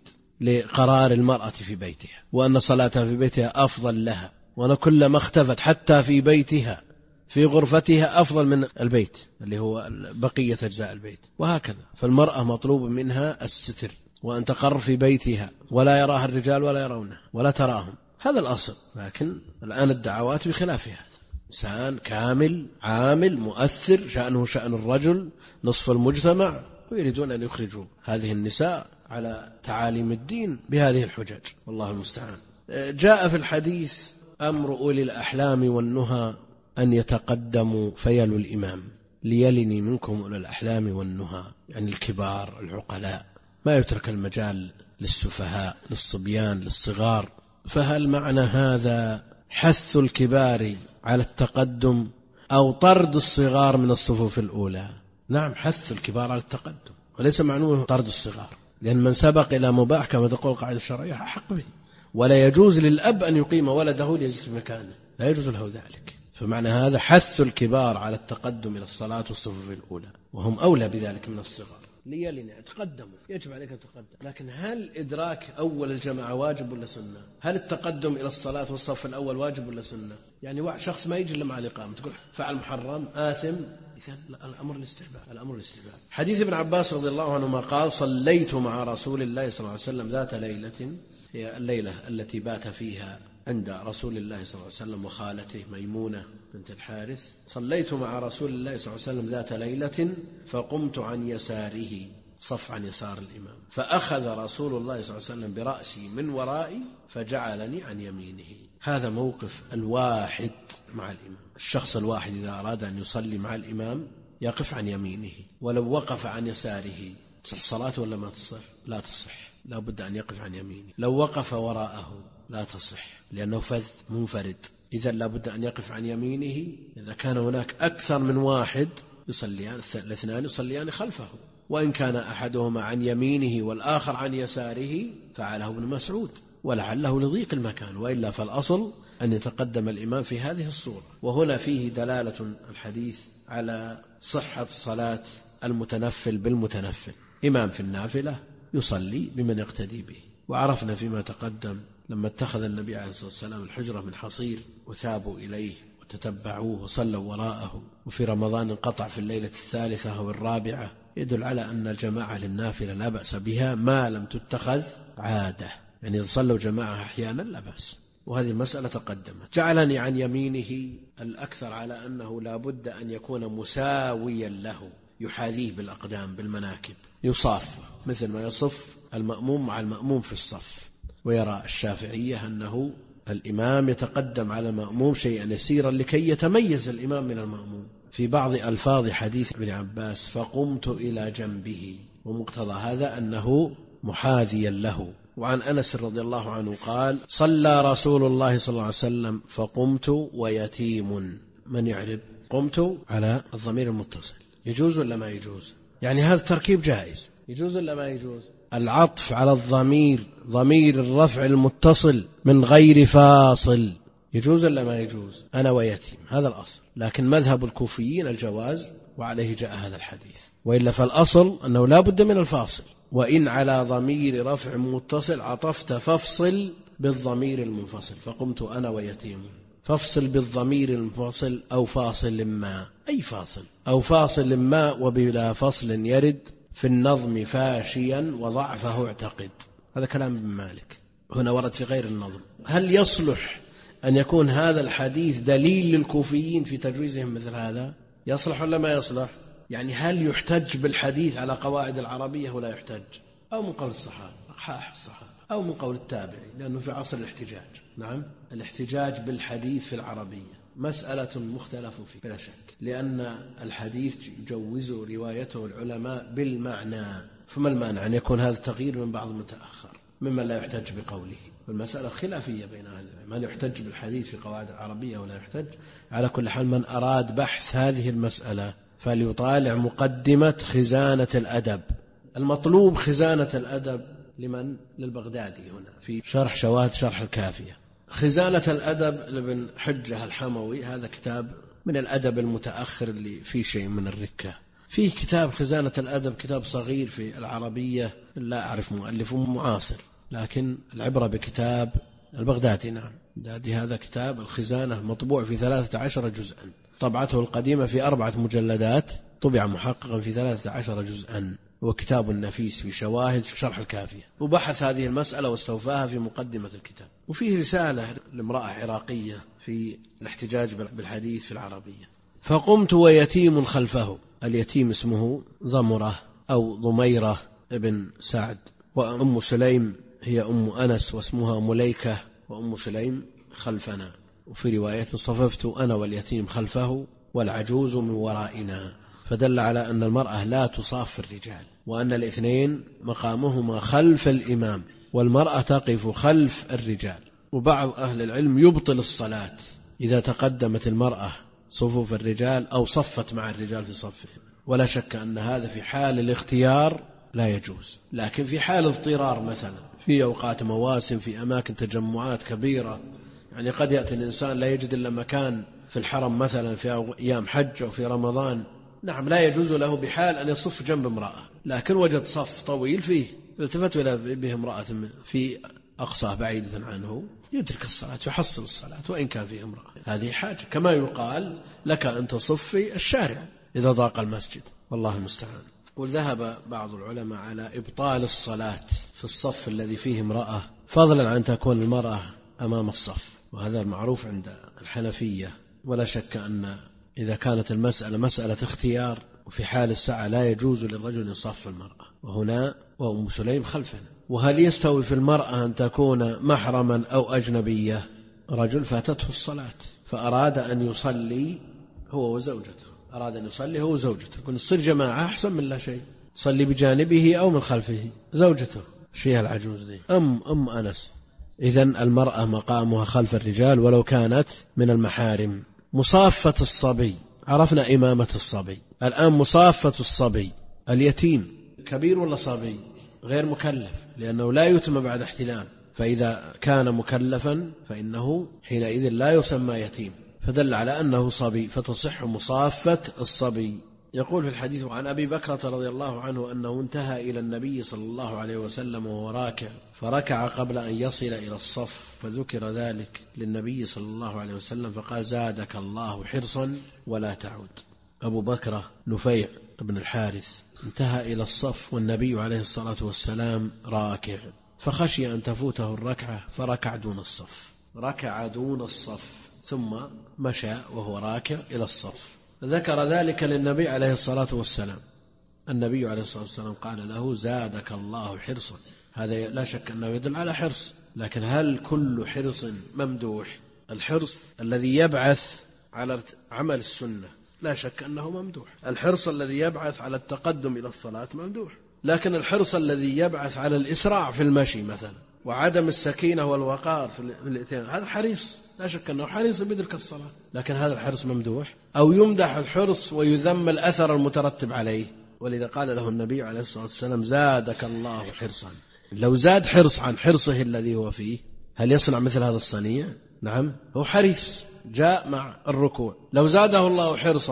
لقرار المرأة في بيتها، وأن صلاتها في بيتها أفضل لها، وأن كلما اختفت حتى في بيتها في غرفتها أفضل من البيت اللي هو بقية أجزاء البيت، وهكذا. فالمرأة مطلوب منها الستر وأن تقر في بيتها ولا يراها الرجال ولا يرونها ولا تراهم، هذا الأصل. لكن الآن الدعوات بخلاف هذا، إنسان كامل عامل مؤثر شأنه شأن الرجل نصف المجتمع، ويريدون أن يخرجوا هذه النساء على تعاليم الدين بهذه الحجج، والله المستعان. جاء في الحديث أمر أولي الأحلام والنهى أن يتقدموا فيلوا الإمام ليلني منكم أولي الأحلام والنهى، يعني الكبار العقلاء، ما يترك المجال للسفهاء للصبيان للصغار. فهل معنى هذا حث الكبار على التقدم أو طرد الصغار من الصفوف الأولى؟ نعم، حث الكبار على التقدم، وليس معنوه طرد الصغار، لأن من سبق إلى مباح كما تقول القاعدة الشرعية حق به، ولا يجوز للأب أن يقيم ولده ليجلس في مكانه، لا يجوز له ذلك. فمعنى هذا حث الكبار على التقدم إلى الصلاة والصفوف الأولى، وهم أولى بذلك من الصغار. ليلنا تقدموا، يجب عليك أن تقدم. لكن هل إدراك أول الجماعة واجب ولا سنة؟ هل التقدم إلى الصلاة والصف الأول واجب ولا سنة؟ يعني شخص ما يجي إلا مع الإقامة تقول فعل محرم آثم، الأمر الاستحباب. حديث ابن عباس رضي الله عنهما قال صليت مع رسول الله صلى الله عليه وسلم ذات ليلة، هي الليلة التي بات فيها عند رسول الله صلى الله عليه وسلم وخالته ميمونة بنت الحارث. صليت مع رسول الله صلى الله عليه وسلم ذات ليلة فقمت عن يساره، صف عن يسار الإمام، فأخذ رسول الله صلى الله عليه وسلم برأسي من ورائي فجعلني عن يمينه. هذا موقف الواحد مع الإمام. الشخص الواحد إذا أراد أن يصلي مع الإمام يقف عن يمينه، ولو وقف عن يساره تصح صلاته ولا ما تصح؟ لا تصح، لا بد أن يقف عن يمينه. لو وقف وراءه لا تصح لأنه فذ منفرد، إذا لا بد أن يقف عن يمينه. إذا كان هناك أكثر من واحد يصليان، الاثنان يصليان خلفه، وإن كان أحدهما عن يمينه والآخر عن يساره فعله ابن مسعود، ولعله لضيق المكان، وإلا فالأصل أن يتقدم الإمام في هذه الصورة. وهنا فيه دلالة الحديث على صحة صلاة المتنفل بالمتنفل، إمام في النافلة يصلي بمن يقتدي به. وعرفنا فيما تقدم لما اتخذ النبي عليه الصلاة والسلام الحجرة من حصير وثابوا إليه وتتبعوه وصلوا وراءه، وفي رمضان انقطع في الليلة الثالثة أو الرابعة، يدل على أن الجماعة للنافلة لا بأس بها ما لم تتخذ عادة، يعني إذا صلوا جماعة أحيانا لا بأس. وهذه المسألة تقدمت. جعلني عن يمينه الأكثر على أنه لا بد أن يكون مساويا له، يحاذيه بالأقدام بالمناكب، يصاف مثل ما يصف المأموم مع المأموم في الصف. ويرى الشافعية أنه الإمام يتقدم على المأموم شيئا يسيرا لكي يتميز الإمام من المأموم. في بعض ألفاظ حديث ابن عباس فقمت إلى جنبه، ومقتضى هذا أنه محاذيا له. وعن أنس رضي الله عنه قال صلى رسول الله صلى الله عليه وسلم فقمت ويتيم. من يعرب قمت على الضمير المتصل يجوز ولا ما يجوز؟ يعني هذا التركيب جائز، يجوز ولا ما يجوز؟ العطف على الضمير ضمير الرفع المتصل من غير فاصل يجوز ولا ما يجوز؟ أنا ويتيم، هذا الأصل. لكن مذهب الكوفيين الجواز وعليه جاء هذا الحديث، وإلا فالأصل أنه لا بد من الفاصل. وإن على ضمير رفع متصل عطفت فافصل بالضمير المنفصل، فقمت أنا ويتيم. فافصل بالضمير المنفصل أو فاصل ما، أي فاصل أو فاصل ما، وبلا فصل يرد في النظم فاشيا وضعفه اعتقد. هذا كلام ابن مالك، هنا ورد في غير النظم. هل يصلح أن يكون هذا الحديث دليل للكوفيين في تجويزهم مثل هذا؟ يصلح ولا ما يصلح؟ يعني هل يحتج بالحديث على قواعد العربية ولا يحتج؟ أو من قول الصحابة أو من قول التابعي، لأنه في عصر الاحتجاج. نعم، الاحتجاج بالحديث في العربية مسألة مختلف فيه بلا شك، لأن الحديث يجوز روايته العلماء بالمعنى. فما المانع أن يكون هذا التغيير من بعض المتأخر ممن لا يحتج بقوله؟ والمسألة خلافية بين أهل العلم، هل يحتج بالحديث في قواعد العربية ولا يحتج؟ على كل حال، من أراد بحث هذه المسألة فليطالع مقدمة خزانة الأدب. المطلوب خزانة الأدب لمن؟ للبغدادي هنا في شرح شواهد شرح الكافية. خزانة الأدب لابن حجة الحموي، هذا كتاب من الأدب المتأخر اللي فيه شيء من الركة. فيه كتاب خزانة الأدب، كتاب صغير في العربية، لا أعرف مؤلفه معاصر، لكن العبرة بكتاب البغدادي. نعم، البغدادي هذا كتاب الخزانة مطبوع في 13 جزءا، طبعته القديمة في 4 مجلدات، طبع محققا في 13 جزءا، وكتاب نفيس في شواهد شرح الكافية، وبحث هذه المسألة واستوفاها في مقدمة الكتاب. وفيه رسالة لامرأة عراقية في الاحتجاج بالحديث في العربية. فقمت ويتيم خلفه، اليتيم اسمه ضمرة أو ضميرة ابن سعد، وأم سليم هي أم أنس واسمها مليكة، وأم سليم خلفنا. وفي رواية صففت أنا واليتيم خلفه والعجوز من ورائنا، فدل على أن المرأة لا تصاف الرجال، وأن الاثنين مقامهما خلف الإمام، والمرأة تقف خلف الرجال. وبعض أهل العلم يبطل الصلاة إذا تقدمت المرأة صفوف الرجال أو صفت مع الرجال في صفهم، ولا شك أن هذا في حال الاختيار لا يجوز. لكن في حال اضطرار، مثلا في أوقات مواسم، في أماكن تجمعات كبيرة، يعني قد يأتي الإنسان لا يجد إلا مكان في الحرم مثلا في أيام حج أو في رمضان، نعم لا يجوز له بحال أن يصف جنب امرأة، لكن وجد صف طويل فيه، التفت إلى به امرأة في أقصاه بعيدة عنه، يدرك الصلاة، يحصل الصلاة وإن كان فيه امرأة. هذه حاجة، كما يقال لك أن تصف في الشارع إذا ضاق المسجد، والله المستعان. وذهب بعض العلماء على إبطال الصلاة في الصف الذي فيه امرأة، فضلا عن تكون المرأة أمام الصف، وهذا المعروف عند الحنفية. ولا شك أن إذا كانت المسألة مسألة اختيار وفي حال الساعة لا يجوز للرجل يصف المرأة، وهنا وأم سليم خلفنا. وهل يستوي في المرأة أن تكون محرما أو أجنبية؟ رجل فاتته الصلاة فأراد أن يصلي هو وزوجته، أراد أن يصلي هو وزوجته، يكون الصير جماعة أحسن من لا شيء، صلي بجانبه أو من خلفه زوجته، شيها العجوز دي أم أنس. إذن المرأة مقامها خلف الرجال ولو كانت من المحارم. مصافة الصبي، عرفنا إمامة الصبي، الآن مصافة الصبي. اليتيم كبير ولا صبي؟ غير مكلف، لأنه لا يتم بعد احتلام، فإذا كان مكلفا فإنه حينئذ لا يسمى يتيم، فدل على أنه صبي، فتصح مصافة الصبي. يقول في الحديث عن أبي بكرة رضي الله عنه أنه انتهى إلى النبي صلى الله عليه وسلم وهو راكع، فركع قبل أن يصل إلى الصف، فذكر ذلك للنبي صلى الله عليه وسلم فقال زادك الله حرصا ولا تعود. أبو بكرة نفيع بن الحارث انتهى إلى الصف والنبي عليه الصلاة والسلام راكع، فخشي أن تفوته الركعة فركع دون الصف، ركع دون الصف ثم مشى وهو راكع إلى الصف، ذكر ذلك للنبي عليه الصلاة والسلام. النبي عليه الصلاة والسلام قال له زادك الله حرصا. هذا لا شك أنه يدل على حرص، لكن هل كل حرص ممدوح؟ الحرص الذي يبعث على عمل السنة لا شك أنه ممدوح، الحرص الذي يبعث على التقدم إلى الصلاة ممدوح، لكن الحرص الذي يبعث على الإسراع في المشي مثلا وعدم السكينة والوقار في الاتيان، هذا حريص، لا شك أنه حريص بدرك الصلاة، لكن هذا الحرص ممدوح؟ أو يمدح الحرص ويذم الأثر المترتب عليه؟ ولذا قال له النبي عليه الصلاة والسلام زادك الله حرصا. لو زاد حرص عن حرصه الذي هو فيه هل يصنع مثل هذا الصنيع؟ نعم، هو حريص جاء مع الركوع. لو زاده الله حرصا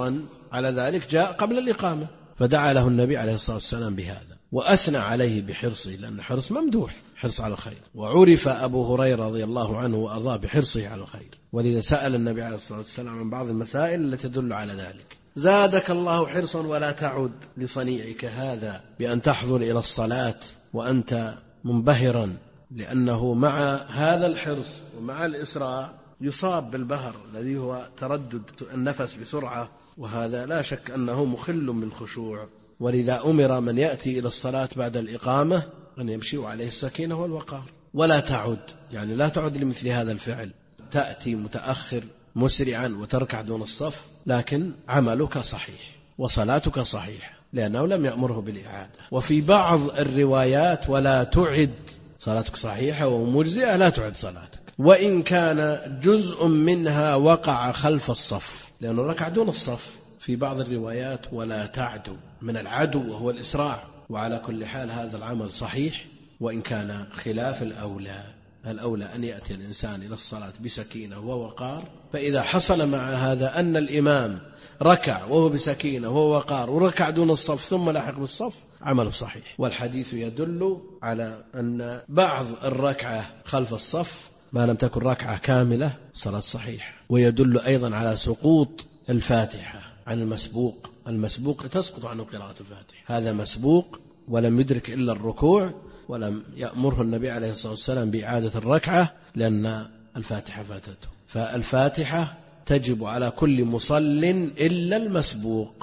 على ذلك جاء قبل الإقامة، فدعا له النبي عليه الصلاة والسلام بهذا وأثنى عليه بحرصه، لأن حرص ممدوح، حرص على الخير. وعرف أبو هريرة رضي الله عنه وأرضاه بحرصه على الخير، ولذا سأل النبي عليه الصلاة والسلام عن بعض المسائل التي تدل على ذلك. زادك الله حرصا ولا تعد لصنيعك هذا بأن تحضر إلى الصلاة وأنت منبهرا، لأنه مع هذا الحرص ومع الإسراع يصاب بالبهر الذي هو تردد النفس بسرعة، وهذا لا شك أنه مخل بالخشوع. ولذا أمر من يأتي إلى الصلاة بعد الإقامة أن يمشي عليه السكينة والوقار، ولا تعد، يعني لا تعد لمثل هذا الفعل، تأتي متأخر مسرعا وتركع دون الصف، لكن عملك صحيح وصلاتك صحيح لأنه لم يأمره بالإعادة. وفي بعض الروايات ولا تعد، صلاتك صحيحة ومجزئة، لا تعد صلاتك وإن كان جزء منها وقع خلف الصف، لأنه ركع دون الصف. في بعض الروايات ولا تعدو من العدو وهو الإسراع. وعلى كل حال هذا العمل صحيح وإن كان خلاف الأولى أن يأتي الإنسان إلى الصلاة بسكينة ووقار. فإذا حصل مع هذا أن الإمام ركع وهو بسكينة ووقار وركع دون الصف ثم لحق بالصف، عمله صحيح. والحديث يدل على أن بعض الركعة خلف الصف ما لم تكن ركعة كاملة صلاة صحيح. ويدل أيضا على سقوط الفاتحة عن المسبوق. المسبوق تسقط عنه قراءة الفاتحة، هذا مسبوق ولم يدرك إلا الركوع، ولم يأمره النبي عليه الصلاة والسلام بإعادة الركعة لأن الفاتحة فاتته. فالفاتحة تجب على كل مصل إلا المسبوق،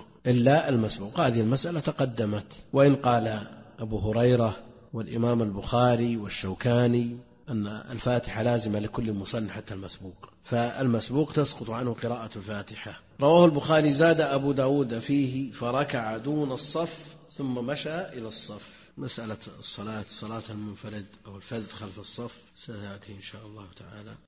هذه المسألة تقدمت. وإن قال أبو هريرة والإمام البخاري والشوكاني أن الفاتحة لازمة لكل مصل حتى المسبوق، فالمسبوق تسقط عنه قراءة الفاتحة. رواه البخاري زاد أبو داود فيه فركع دون الصف ثم مشى إلى الصف. مسألة الصلاة، صلاة المنفرد أو الفذ خلف الصف ستأتي إن شاء الله تعالى.